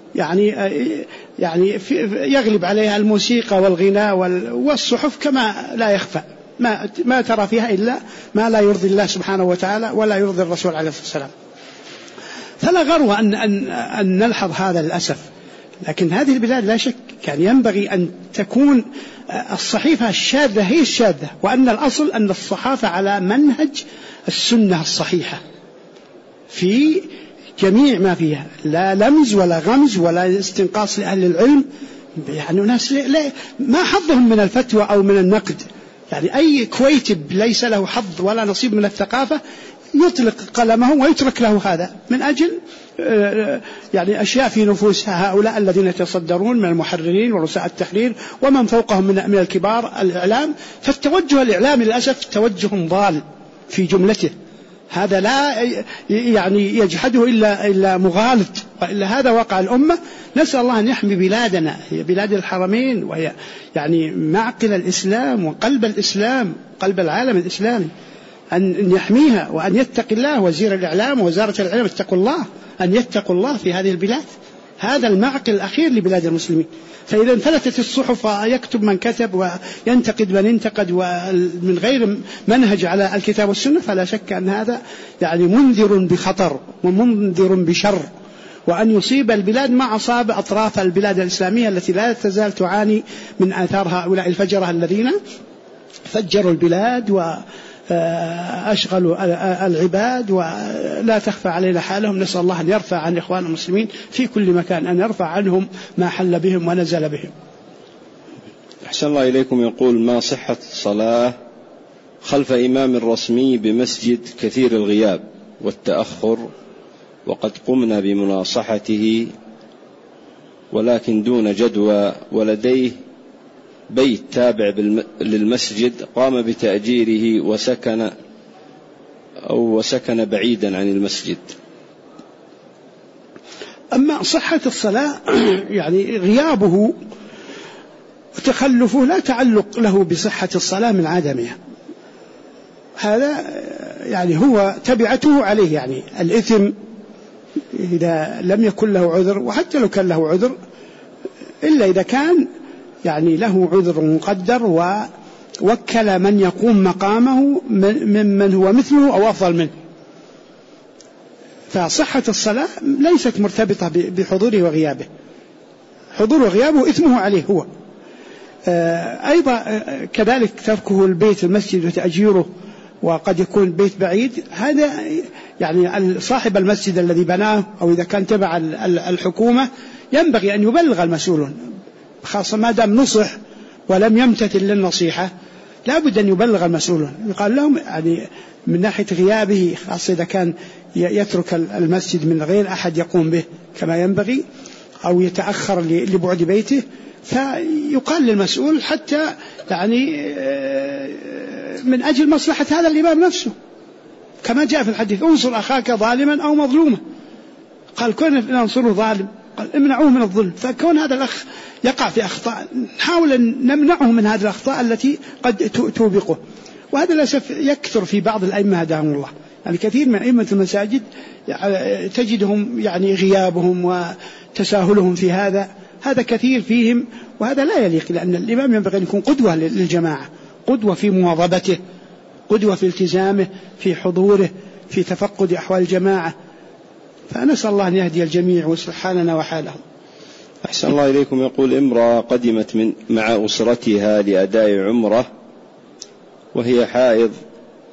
يعني يغلب عليها الموسيقى والغناء والصحف كما لا يخفى، ما ترى فيها إلا ما لا يرضي الله سبحانه وتعالى ولا يرضي الرسول عليه الصلاة والسلام. فلا غرو أن نلحظ هذا للأسف. لكن هذه البلاد لا شك كان ينبغي أن تكون الصحيفة الشاذة هي الشاذة، وأن الأصل أن الصحافة على منهج السنة الصحيحة في جميع ما فيها، لا لمز ولا غمز ولا استنقاص لأهل العلم. يعني ناس ما حظهم من الفتوى أو من النقد، يعني أي كويتب ليس له حظ ولا نصيب من الثقافة يطلق قلمه ويترك له هذا من أجل يعني أشياء في نفوس هؤلاء الذين يتصدرون من المحررين ورؤساء التحرير ومن فوقهم من الكبار الإعلام. فالتوجه الإعلامي للأسف توجه ضال في جملته، هذا لا يعني يجحده إلا مغالط، وإلا هذا واقع الأمة. نسأل الله أن يحمي بلادنا، هي بلاد الحرمين، وهي يعني معقل الإسلام وقلب الإسلام، قلب العالم الإسلامي، أن يحميها وأن يتقي الله. وزير الإعلام ووزارة الإعلام اتقوا الله، أن يتقوا الله في هذه البلاد. هذا المعقل الأخير لبلاد المسلمين. فإذا انفلتت الصحف يكتب من كتب وينتقد من انتقد ومن غير منهج على الكتاب والسنة، فلا شك أن هذا يعني منذر بخطر ومنذر بشر، وأن يصيب البلاد ما أصاب أطراف البلاد الإسلامية التي لا تزال تعاني من آثار هؤلاء الفجرة الذين فجروا البلاد وأشغلوا العباد، ولا تخفى علينا حالهم. نسأل الله أن يرفع عن إخوان المسلمين في كل مكان، أن يرفع عنهم ما حل بهم ونزل بهم. أحسن الله إليكم. يقول: ما صحة الصلاة خلف إمام رسمي بمسجد كثير الغياب والتأخر، وقد قمنا بمناصحته ولكن دون جدوى، ولديه بيت تابع للمسجد قام بتأجيره وسكن بعيدا عن المسجد. أما صحة الصلاة يعني غيابه وتخلفه لا تعلق له بصحة الصلاة من عدمها، هذا يعني هو تبعته عليه، يعني الإثم إذا لم يكن له عذر، وحتى لو كان له عذر إلا إذا كان يعني له عذر مقدر ووكل من يقوم مقامه ممن هو مثله أو أفضل منه. فصحة الصلاة ليست مرتبطة بحضوره وغيابه، حضوره وغيابه إثمه عليه هو. أيضا كذلك تركه البيت المسجد وتأجيره، وقد يكون بيت بعيد، هذا يعني صاحب المسجد الذي بناه أو إذا كان تبع الحكومة ينبغي أن يبلغ المسؤولون، خاصة ما دام نصح ولم يمتثل للنصيحة لا بد أن يبلغ المسؤولون، يقال لهم يعني من ناحية غيابه، خاصة إذا كان يترك المسجد من غير أحد يقوم به كما ينبغي أو يتأخر لبعد بيته، فيقال للمسؤول حتى يعني من أجل مصلحة هذا الإمام نفسه، كما جاء في الحديث: انصر أخاك ظالما أو مظلوما. قال: كون ننصره ظالم، قال: امنعوه من الظلم. فكون هذا الأخ يقع في أخطاء نحاول أن نمنعه من هذه الأخطاء التي قد توبقه. وهذا للأسف يكثر في بعض الأئمة هداهم الله، يعني كثير من أئمة المساجد تجدهم يعني غيابهم وتساهلهم في هذا كثير فيهم، وهذا لا يليق، لأن الإمام ينبغي أن يكون قدوة للجماعة، قدوة في مواظبته، قدوة في التزامه، في حضوره، في تفقد أحوال الجماعة. فنسأل الله أن يهدي الجميع ويصلح حالنا وحالهم. أحسن الله إليكم. يقول: امرأة قدمت مع أسرتها لأداء عمرة وهي حائض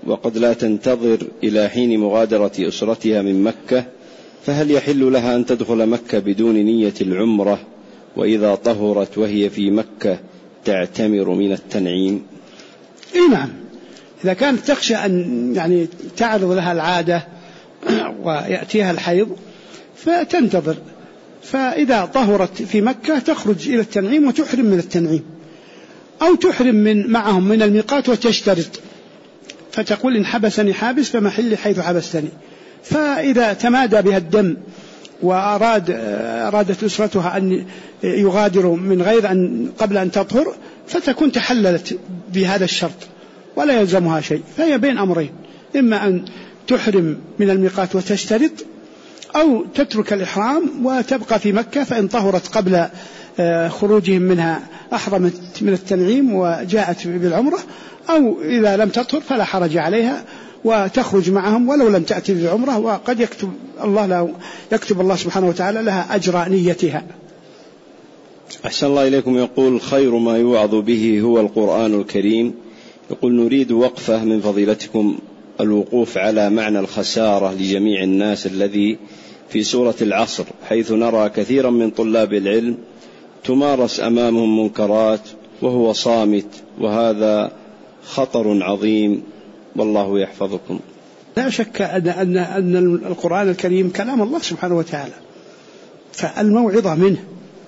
وقد لا تنتظر إلى حين مغادرة أسرتها من مكة، فهل يحل لها أن تدخل مكة بدون نية العمرة، وإذا طهرت وهي في مكة تعتمر من التنعيم؟ نعم، إذا كانت تخشى أن تعرض لها العادة ويأتيها الحيض فتنتظر، فإذا طهرت في مكة تخرج إلى التنعيم وتحرم من التنعيم، أو تحرم معهم من الميقات وتشترط، فتقول إن حبسني حابس فمحلي حيث حبستني. فإذا تمادى بها الدم وأرادت أسرتها أن يغادروا من غير قبل أن تطهر، فتكون تحللت بهذا الشرط ولا يلزمها شيء. فهي بين أمرين، إما أن تحرم من الميقات وتشترط، أو تترك الإحرام وتبقى في مكة، فإن طهرت قبل خروجهم منها أحرمت من التنعيم وجاءت بالعمرة، أو إذا لم تطهر فلا حرج عليها وتخرج معهم ولو لم تأتي بالعمرة، وقد يكتب الله سبحانه وتعالى لها أجر نيتها. أحسن الله إليكم. يقول: خير ما يوعظ به هو القرآن الكريم. يقول: نريد وقفة من فضيلتكم الوقوف على معنى الخسارة لجميع الناس الذي في سورة العصر، حيث نرى كثيرا من طلاب العلم تمارس أمامهم منكرات وهو صامت، وهذا خطر عظيم، والله يحفظكم. لا شك أن القرآن الكريم كلام الله سبحانه وتعالى، فالموعظة منه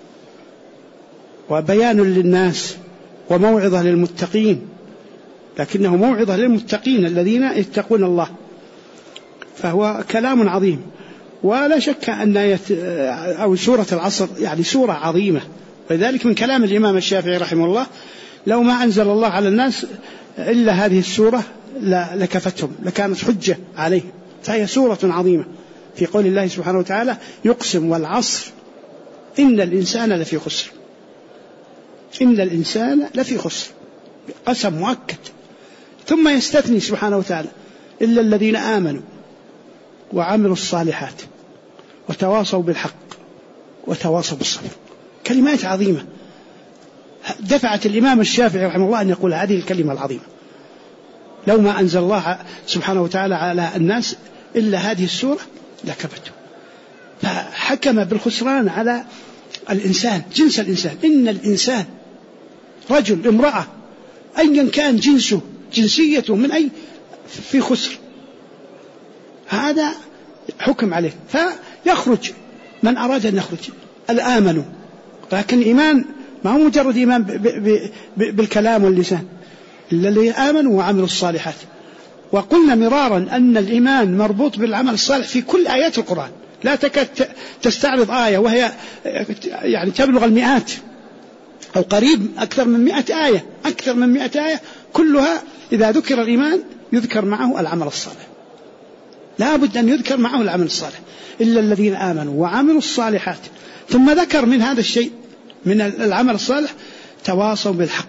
وبيان للناس وموعظة للمتقين، لكنه موعظة للمتقين الذين يتقون الله، فهو كلام عظيم. ولا شك أن أو سورة العصر سورة عظيمة، ولذلك من كلام الإمام الشافعي رحمه الله: لو ما أنزل الله على الناس إلا هذه السورة لكفتهم، لكانت حجة عليهم. فهي سورة عظيمة، في قول الله سبحانه وتعالى: يقسم والعصر إن الإنسان لفي خسر. إن الإنسان لفي خسر، قسم مؤكد. ثم يستثني سبحانه وتعالى: إلا الذين آمنوا وعملوا الصالحات وتواصوا بالحق وتواصوا بالصبر. كلمات عظيمة دفعت الإمام الشافعي رحمه الله أن يقول هذه الكلمة العظيمة: لو ما أنزل الله سبحانه وتعالى على الناس إلا هذه السورة لكفتهم. فحكم بالخسران على الإنسان، جنس الإنسان. إن الإنسان، رجل امرأة أيا كان جنسه جنسيته من أي، في خسر. هذا حكم عليه، فيخرج من أراد أن يخرج. الآمنوا، لكن إيمان ما هو مجرد إيمان بالكلام واللسان، إلا الذين آمنوا وعملوا الصالحات. وقلنا مرارا أن الإيمان مربوط بالعمل الصالح في كل آيات القرآن، لا تكاد تستعرض آية وهي تبلغ المئات، أو قريب أكثر من 100 آية، أكثر من 100 آية، كلها إذا ذكر الإيمان يذكر معه العمل الصالح، لا بد أن يذكر معه العمل الصالح. إلا الذين آمنوا وعملوا الصالحات، ثم ذكر من هذا الشيء من العمل الصالح تواصوا بالحق.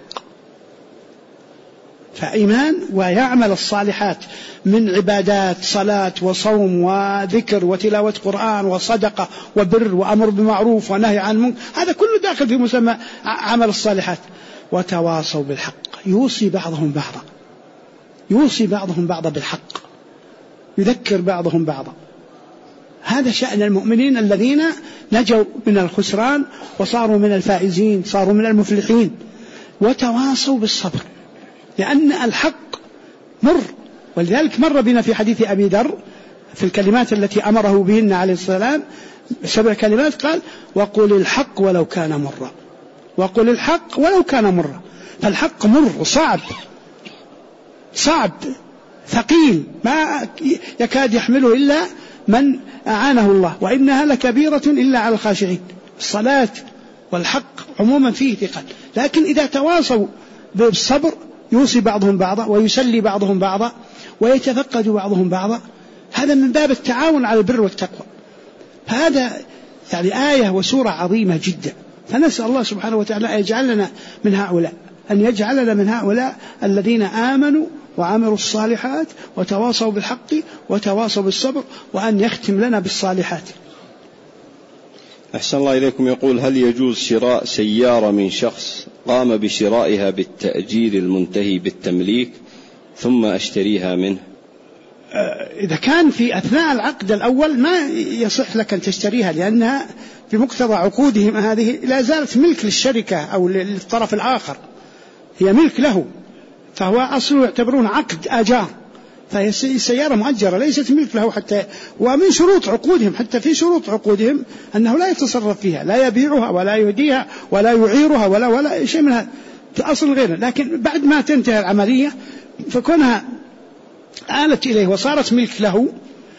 فإيمان ويعمل الصالحات من عبادات، صلاة وصوم وذكر وتلاوة قرآن وصدقة وبر وأمر بمعروف ونهي عن المنكر، هذا كله داخل في مسمى عمل الصالحات. وتواصوا بالحق، يوصي بعضهم بعضا، يوصي بعضهم بعضا بالحق، يذكر بعضهم بعضا. هذا شأن المؤمنين الذين نجوا من الخسران وصاروا من الفائزين، صاروا من المفلحين. وتواصوا بالصبر، لأن الحق مر. ولذلك مر بنا في حديث أبي ذر في الكلمات التي أمره بهن عليه السلام 7 كلمات، قال: وقل الحق ولو كان مرا. وقل الحق ولو كان مرا. فالحق مر، صعب ثقيل، ما يكاد يحمله إلا من أعانه الله، وإنها لكبيرة إلا على الخاشعين. الصلاة والحق عموما فيه ثقل، لكن إذا تواصوا بالصبر يوصي بعضهم بعضا ويسلي بعضهم بعضا ويتفقد بعضهم بعضا، هذا من باب التعاون على البر والتقوى. هذا آية وسورة عظيمة جدا. فنسأل الله سبحانه وتعالى أن يجعلنا من هؤلاء، أن يجعلنا من هؤلاء الذين آمنوا وعملوا الصالحات وتواصوا بالحق وتواصوا بالصبر، وأن يختم لنا بالصالحات. أحسن الله إليكم. يقول: هل يجوز شراء سيارة من شخص قام بشرائها بالتأجير المنتهي بالتمليك، ثم أشتريها منه؟ إذا كان في أثناء العقد الأول ما يصح لك أن تشتريها، لأنها بمقتضى عقودهم هذه لا زالت ملك للشركة أو للطرف الآخر، هي ملك له، فهو أصله يعتبرون عقد آجار، فهي سيارة مؤجرة ليست ملك له حتى. ومن شروط عقودهم، حتى في شروط عقودهم أنه لا يتصرف فيها، لا يبيعها ولا يهديها ولا يعيرها ولا شيء من هذا، أصل غيره. لكن بعد ما تنتهي العملية فكونها آلت إليه وصارت ملك له،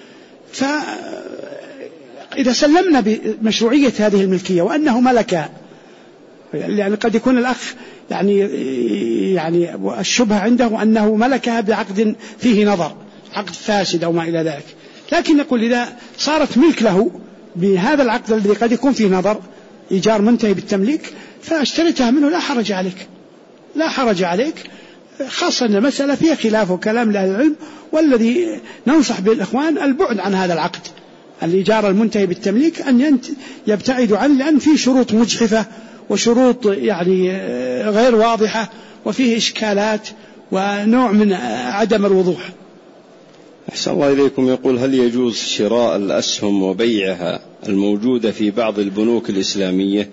فإذا سلمنا بمشروعية هذه الملكية وأنه ملكها، يعني قد يكون الأخ يعني الشبهة عنده أنه ملكها بعقد فيه نظر، عقد فاسد أو ما إلى ذلك، لكن نقول إذا صارت ملك له بهذا العقد الذي قد يكون فيه نظر، إيجار منتهي بالتمليك، فاشتريتها منه لا حرج عليك، لا حرج عليك، خاصة أن المسألة فيها خلاف وكلام لأهل العلم، والذي ننصح بالإخوان البعد عن هذا العقد الإيجار المنتهي بالتمليك، أن يبتعدوا عنه، لأن فيه شروط مجحفة وشروط يعني غير واضحة وفيه إشكالات ونوع من عدم الوضوح. أحسن الله إليكم. يقول: هل يجوز شراء الأسهم وبيعها الموجودة في بعض البنوك الإسلامية؟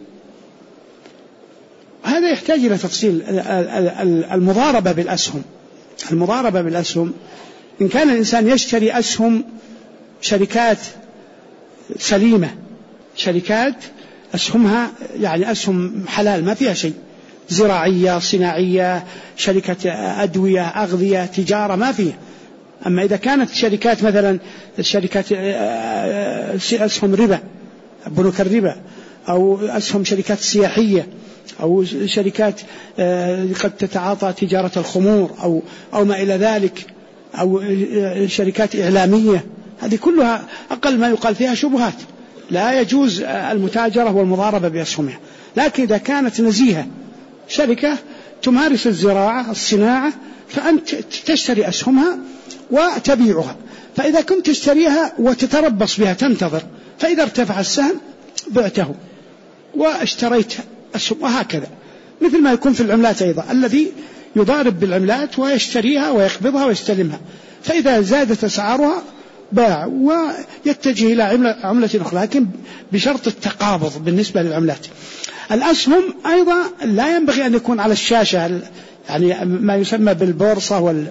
هذا يحتاج إلى تفصيل. المضاربة بالأسهم، المضاربة بالأسهم إن كان الإنسان يشتري أسهم شركات سليمة، شركات أسهمها يعني أسهم حلال ما فيها شيء، زراعية صناعية شركة أدوية أغذية تجارة ما فيها. أما إذا كانت شركات مثلا شركات أسهم ربا، بنوك الربا، أو أسهم شركات سياحية، أو شركات قد تتعاطى تجارة الخمور أو ما إلى ذلك، أو شركات إعلامية، هذه كلها أقل ما يقال فيها شبهات، لا يجوز المتاجرة والمضاربة بأسهمها. لكن إذا كانت نزيهة شركة تمارس الزراعة الصناعة، فأنت تشتري أسهمها وتبيعها، فإذا كنت تشتريها وتتربص بها تنتظر، فإذا ارتفع السهم بعته واشتريت أسهم، وهكذا. مثل ما يكون في العملات أيضا، الذي يضارب بالعملات ويشتريها ويقبضها ويستلمها، فإذا زادت أسعارها باع ويتجه إلى عملة أخرى، لكن بشرط التقابض بالنسبة للعملات. الأسهم أيضا لا ينبغي أن يكون على الشاشة، يعني ما يسمى بالبورصة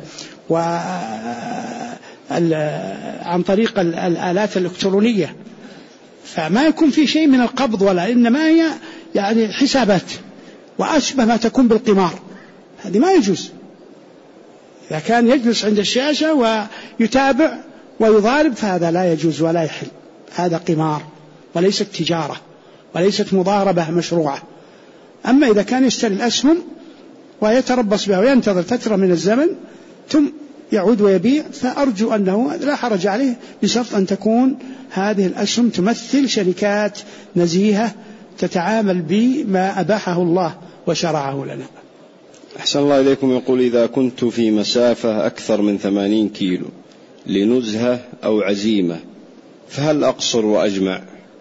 عن طريق الآلات الإلكترونية، فما يكون في شيء من القبض ولا، إنما هي يعني حسابات وأشبه ما تكون بالقمار، هذه ما يجوز. إذا كان يجلس عند الشاشة ويتابع ويضارب فهذا لا يجوز ولا يحل، هذا قمار وليست تجارة وليست مضاربة مشروعة. أما إذا كان يشتري الأسهم ويتربص بها وينتظر فترة من الزمن ثم يعود ويبيع، فأرجو أنه لا حرج عليه، بشرط أن تكون هذه الأسهم تمثل شركات نزيهة تتعامل بما أباحه الله وشرعه لنا. أحسن الله إليكم. يقول: إذا كنت في مسافة أكثر من 80 كيلو لنزهة أو عزيمة، فهل أقصر وأجمع؟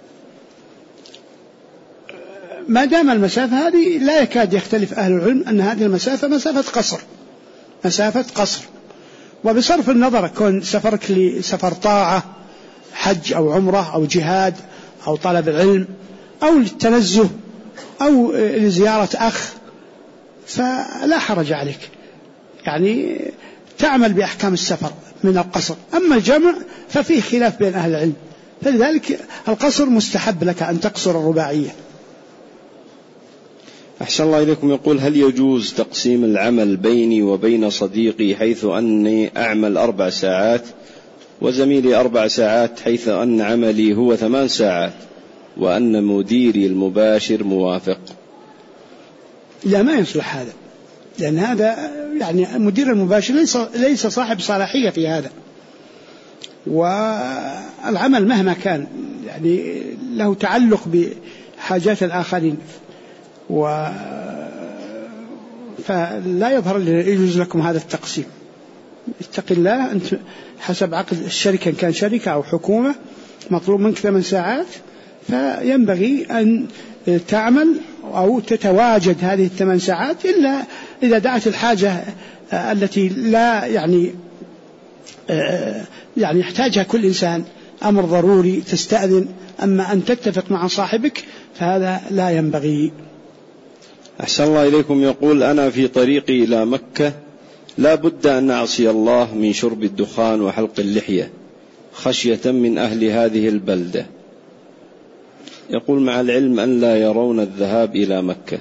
ما دام المسافة هذه لا يكاد يختلف أهل العلم أن هذه المسافة مسافة قصر، وبصرف النظر كون سفرك لسفر طاعة حج أو عمرة أو جهاد أو طلب العلم أو للتنزه أو لزيارة أخ، فلا حرج عليك، يعني تعمل بأحكام السفر من القصر. أما الجمع ففيه خلاف بين أهل العلم، فلذلك القصر مستحب لك أن تقصر الرباعية. أحسن الله إليكم. يقول: هل يجوز تقسيم العمل بيني وبين صديقي، حيث أني أعمل 4 ساعات وزميلي 4 ساعات، حيث أن عملي هو 8 ساعات وأن مديري المباشر موافق؟ لا، ما يصلح هذا، لأن هذا يعني مدير المباشر ليس صاحب صلاحية في هذا، والعمل مهما كان يعني له تعلق بحاجات الآخرين، فلا يظهر يجوز لكم هذا التقسيم. اتق الله، أنت حسب عقد الشركة إن كان شركة أو حكومة مطلوب منك 8 ساعات، فينبغي أن تعمل أو تتواجد هذه 8 ساعات إلا إذا دعت الحاجة التي لا يعني يحتاجها كل إنسان، أمر ضروري تستأذن. أما أن تتفق مع صاحبك فهذا لا ينبغي. أحسن الله إليكم. يقول: أنا في طريقي إلى مكة لا بد أن أعصي الله من شرب الدخان وحلق اللحية خشية من أهل هذه البلدة. يقول: مع العلم أن لا يرون الذهاب إلى مكة.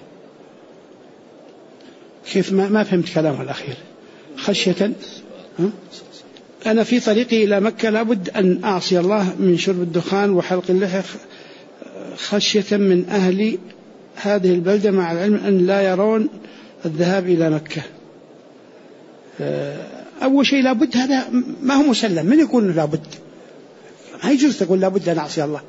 كيف؟ ما فهمت كلامه الأخير. خشية أنا في طريقي إلى مكة لا بد أن أعصي الله من شرب الدخان وحلق اللحية خشية من أهل هذه البلدة مع العلم أن لا يرون الذهاب إلى مكة. أول شيء لابد، هذا ما هو مسلم. من يقول لابد؟ ما يجوز تقول لابد أن أعصي الله.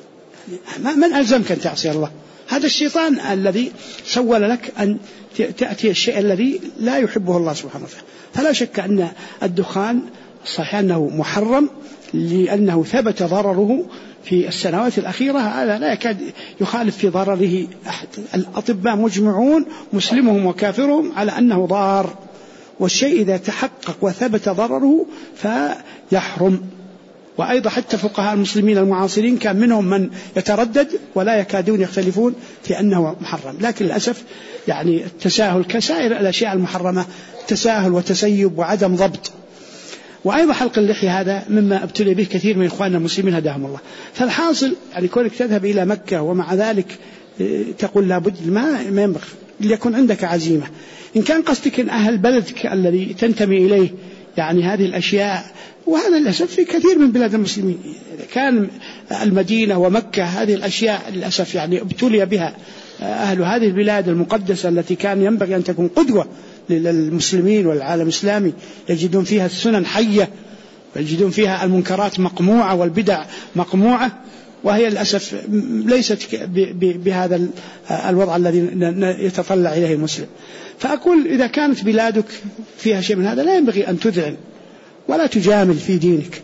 من ألزمك أن تعصي الله؟ هذا الشيطان الذي سول لك أن تأتي الشيء الذي لا يحبه الله سبحانه وتعالى. فلا شك أن الدخان صحيح أنه محرم لأنه ثبت ضرره في السنوات الأخيرة، هذا لا يكاد يخالف في ضرره أحد. الأطباء مجمعون مسلمهم وكافرهم على أنه ضار، والشيء إذا تحقق وثبت ضرره فيحرم. وأيضا حتى فقهاء المسلمين المعاصرين كان منهم من يتردد ولا يكادون يختلفون في أنه محرم، لكن للأسف يعني التساهل كسائر الأشياء المحرمة، تساهل وتسيب وعدم ضبط. وأيضا حلق اللحية هذا مما ابتلي به كثير من إخواننا المسلمين هداهم الله. فالحاصل يعني كونك تذهب إلى مكة ومع ذلك تقول لابد، ما ينبغي. ليكن عندك عزيمة. إن كان قصدك إن أهل بلدك الذي تنتمي إليه يعني هذه الأشياء، وهذا للأسف في كثير من بلاد المسلمين، كان المدينة ومكة هذه الأشياء للأسف يعني ابتلي بها أهل هذه البلاد المقدسة التي كان ينبغي أن تكون قدوة للمسلمين والعالم الإسلامي. يجدون فيها السنن حية، ويجدون فيها المنكرات مقموعة والبدع مقموعة، وهي للأسف ليست بهذا الوضع الذي يتطلع إليه المسلم. فأقول إذا كانت بلادك فيها شيء من هذا لا ينبغي أن تذعن ولا تجامل في دينك،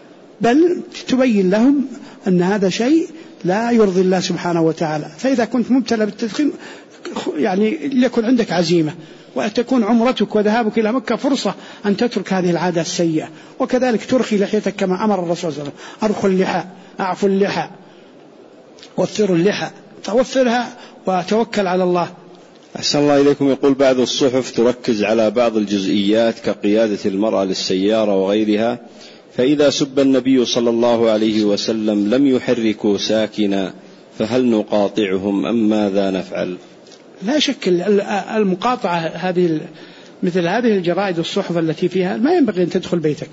بل تبين لهم أن هذا شيء لا يرضي الله سبحانه وتعالى. فإذا كنت مبتلى بالتدخين يعني ليكن عندك عزيمة، وتكون عمرتك وذهابك إلى مكة فرصة أن تترك هذه العادة السيئة. وكذلك ترخي لحيتك كما أمر الرسول صلى الله عليه وسلم: أرخوا اللحى، أعفوا اللحى، وفروا اللحى. توفرها وتوكل على الله. أحسن الله إليكم. يقول: بعض الصحف تركز على بعض الجزئيات كقيادة المرأة للسيارة وغيرها، فإذا سب النبي صلى الله عليه وسلم لم يحركوا ساكنا، فهل نقاطعهم أم ماذا نفعل؟ لا شك المقاطعة هذه مثل هذه الجرائد والصحف التي فيها ما ينبغي أن تدخل بيتك،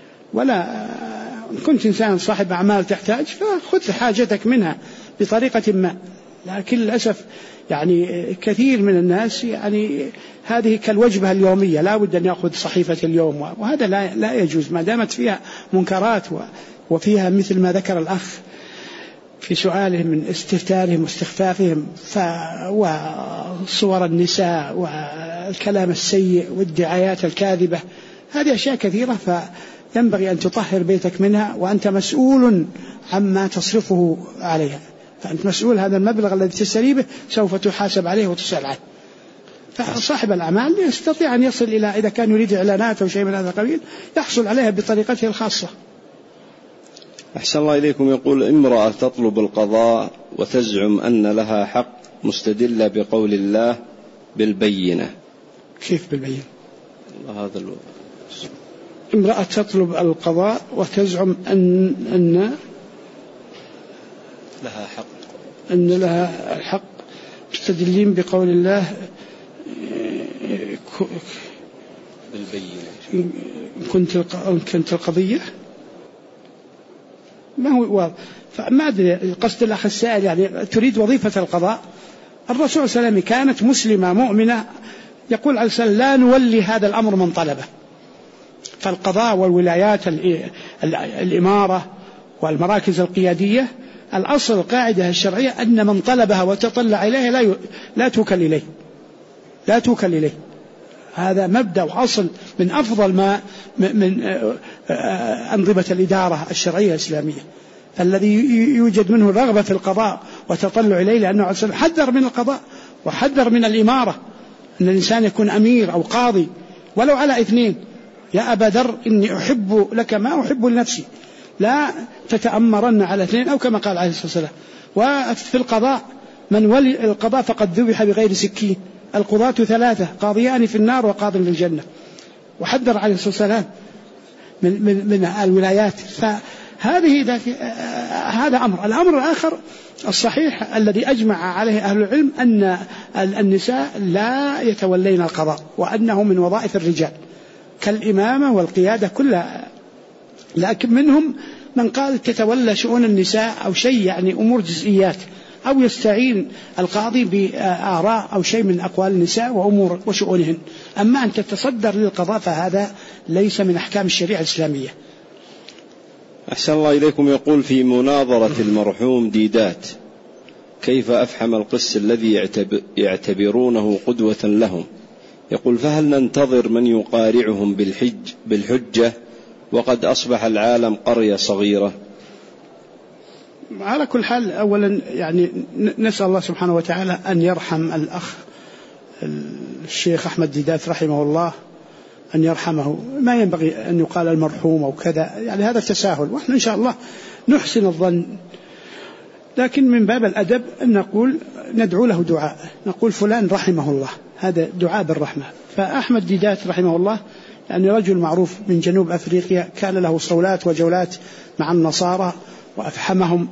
ولا كنت إنسان صاحب أعمال تحتاج فخذ حاجتك منها بطريقة ما. لكن للأسف يعني كثير من الناس يعني هذه كالوجبة اليومية، لا بد أن يأخذ صحيفة اليوم، وهذا لا يجوز ما دامت فيها منكرات وفيها مثل ما ذكر الأخ في سؤالهم من استهتارهم واستخفافهم وصور النساء والكلام السيء والدعايات الكاذبة. هذه أشياء كثيرة، فينبغي أن تطهر بيتك منها، وأنت مسؤول عما تصرفه عليها. فأنت مسؤول، هذا المبلغ الذي تشتري به سوف تحاسب عليه وتسأل عنه. فصاحب الأعمال يستطيع أن يصل إلى، إذا كان يريد إعلانات أو شيء من هذا القبيل، يحصل عليها بطريقته الخاصة. أحسن الله إليكم. يقول: امرأة تطلب القضاء وتزعم أن لها حق مستدلة بقول الله بالبينة. كيف بالبينة؟ هذا امرأة تطلب القضاء وتزعم أن لها حق مستدلين بقول الله بالبينة. كنت القضية ما هو واضح. فما أدري قصد الأخ السائل يعني تريد وظيفة القضاء. الرسول صلى الله عليه وسلم كانت مسلمة مؤمنة، يقول عليه السلام: لا نولي هذا الأمر من طلبه. فالقضاء والولايات الإمارة والمراكز القيادية، الأصل القاعدة الشرعية أن من طلبها وتطلع إليها لا توكل إليه. هذا مبدأ وأصل من أفضل ما من أنظمة الإدارة الشرعية الإسلامية. فالذي يوجد منه الرغبة في القضاء وتطلع إليه، لأنه حذر من القضاء وحذر من الإمارة، أن الإنسان يكون أمير أو قاضي ولو على 2. يا أبا ذر إني أحب لك ما أحب لنفسي، لا تتأمرن على 2، أو كما قال عليه الصلاة والسلام. وفي القضاء من ولي القضاء فقد ذبح بغير سكين، القضاة 3 قاضيان في النار وقاض في الجنة. وحذر عليه الصلاة والسلام من الولايات. فهذه هذا أمر. الأمر الآخر الصحيح الذي أجمع عليه أهل العلم أن النساء لا يتولين القضاء، وأنه من وظائف الرجال كالإمامة والقيادة كلها. لكن منهم من قال تتولى شؤون النساء أو شيء، يعني أمور جزئيات، أو يستعين القاضي بآراء أو شيء من أقوال النساء وأمور وشؤونهن. أما أن تتصدر للقضاء فهذا ليس من أحكام الشريعة الإسلامية. أحسن الله إليكم. يقول في مناظرة المرحوم ديدات: كيف أفحم القس الذي يعتبرونه قدوة لهم؟ يقول: فهل ننتظر من يقارعهم بالحجة وقد أصبح العالم قرية صغيرة؟ على كل حال، أولا يعني نسأل الله سبحانه وتعالى أن يرحم الأخ الشيخ أحمد ديدات رحمه الله، أن يرحمه. ما ينبغي أن يقال المرحوم أو كذا، يعني هذا تساهل، وإحنا إن شاء الله نحسن الظن. لكن من باب الأدب أن نقول ندعو له دعاء، نقول فلان رحمه الله، هذا دعاء بالرحمة. فأحمد ديدات رحمه الله يعني رجل معروف من جنوب أفريقيا، كان له صولات وجولات مع النصارى وأفحمهم،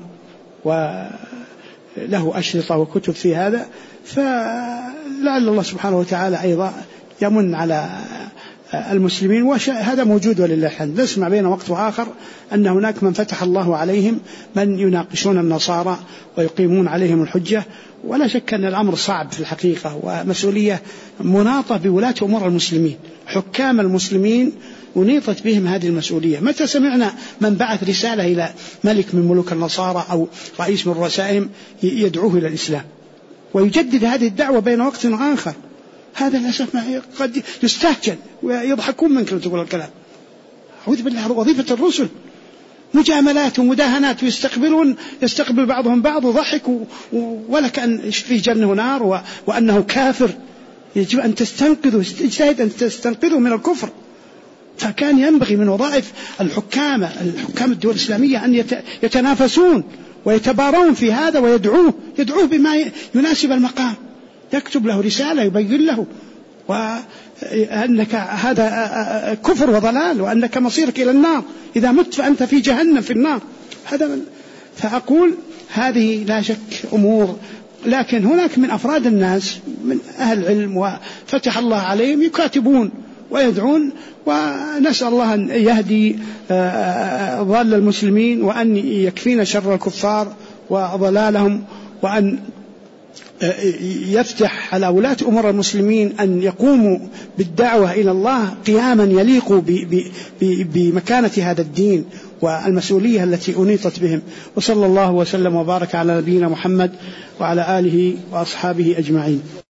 وله أشرطة وكتب في هذا. فلعل الله سبحانه وتعالى أيضا يمن على المسلمين، وهذا موجود ولله الحمد. نسمع بين وقت وآخر أن هناك من فتح الله عليهم من يناقشون النصارى ويقيمون عليهم الحجة. ولا شك أن الأمر صعب في الحقيقة، ومسؤولية مناطة بولاة أمور المسلمين. حكام المسلمين ونيطت بهم هذه المسؤولية. متى سمعنا من بعث رسالة إلى ملك من ملوك النصارى أو رئيس من رؤسائهم يدعوه إلى الإسلام ويجدد هذه الدعوة بين وقت وآخر؟ هذا للأسف قد يستهجن ويضحكون منك لو تقول الكلام. أعوذ بالله، وظيفة الرسل مجاملات ومداهنات، يستقبل بعضهم بعض وضحك، ولا كأن في جنة ونار وأنه كافر. يجب أن تستنقذه، اجتهد أن تستنقذه من الكفر. فكان ينبغي من وظائف الحكام الدول الإسلامية أن يتنافسون ويتبارون في هذا، ويدعوه بما يناسب المقام. يكتب له رسالة يبين له وأنك هذا كفر وضلال، وأنك مصيرك إلى النار، إذا مت فأنت في جهنم في النار. فأقول هذه لا شك أمور، لكن هناك من أفراد الناس من أهل العلم وفتح الله عليهم يكاتبون ويدعون، ونسأل الله أن يهدي ضال المسلمين، وأن يكفينا شر الكفار وضلالهم، وأن يفتح على ولاة أمور المسلمين أن يقوموا بالدعوة إلى الله قياما يليق بمكانة هذا الدين والمسؤولية التي أنيطت بهم. وصلى الله وسلم وبارك على نبينا محمد وعلى آله وأصحابه أجمعين.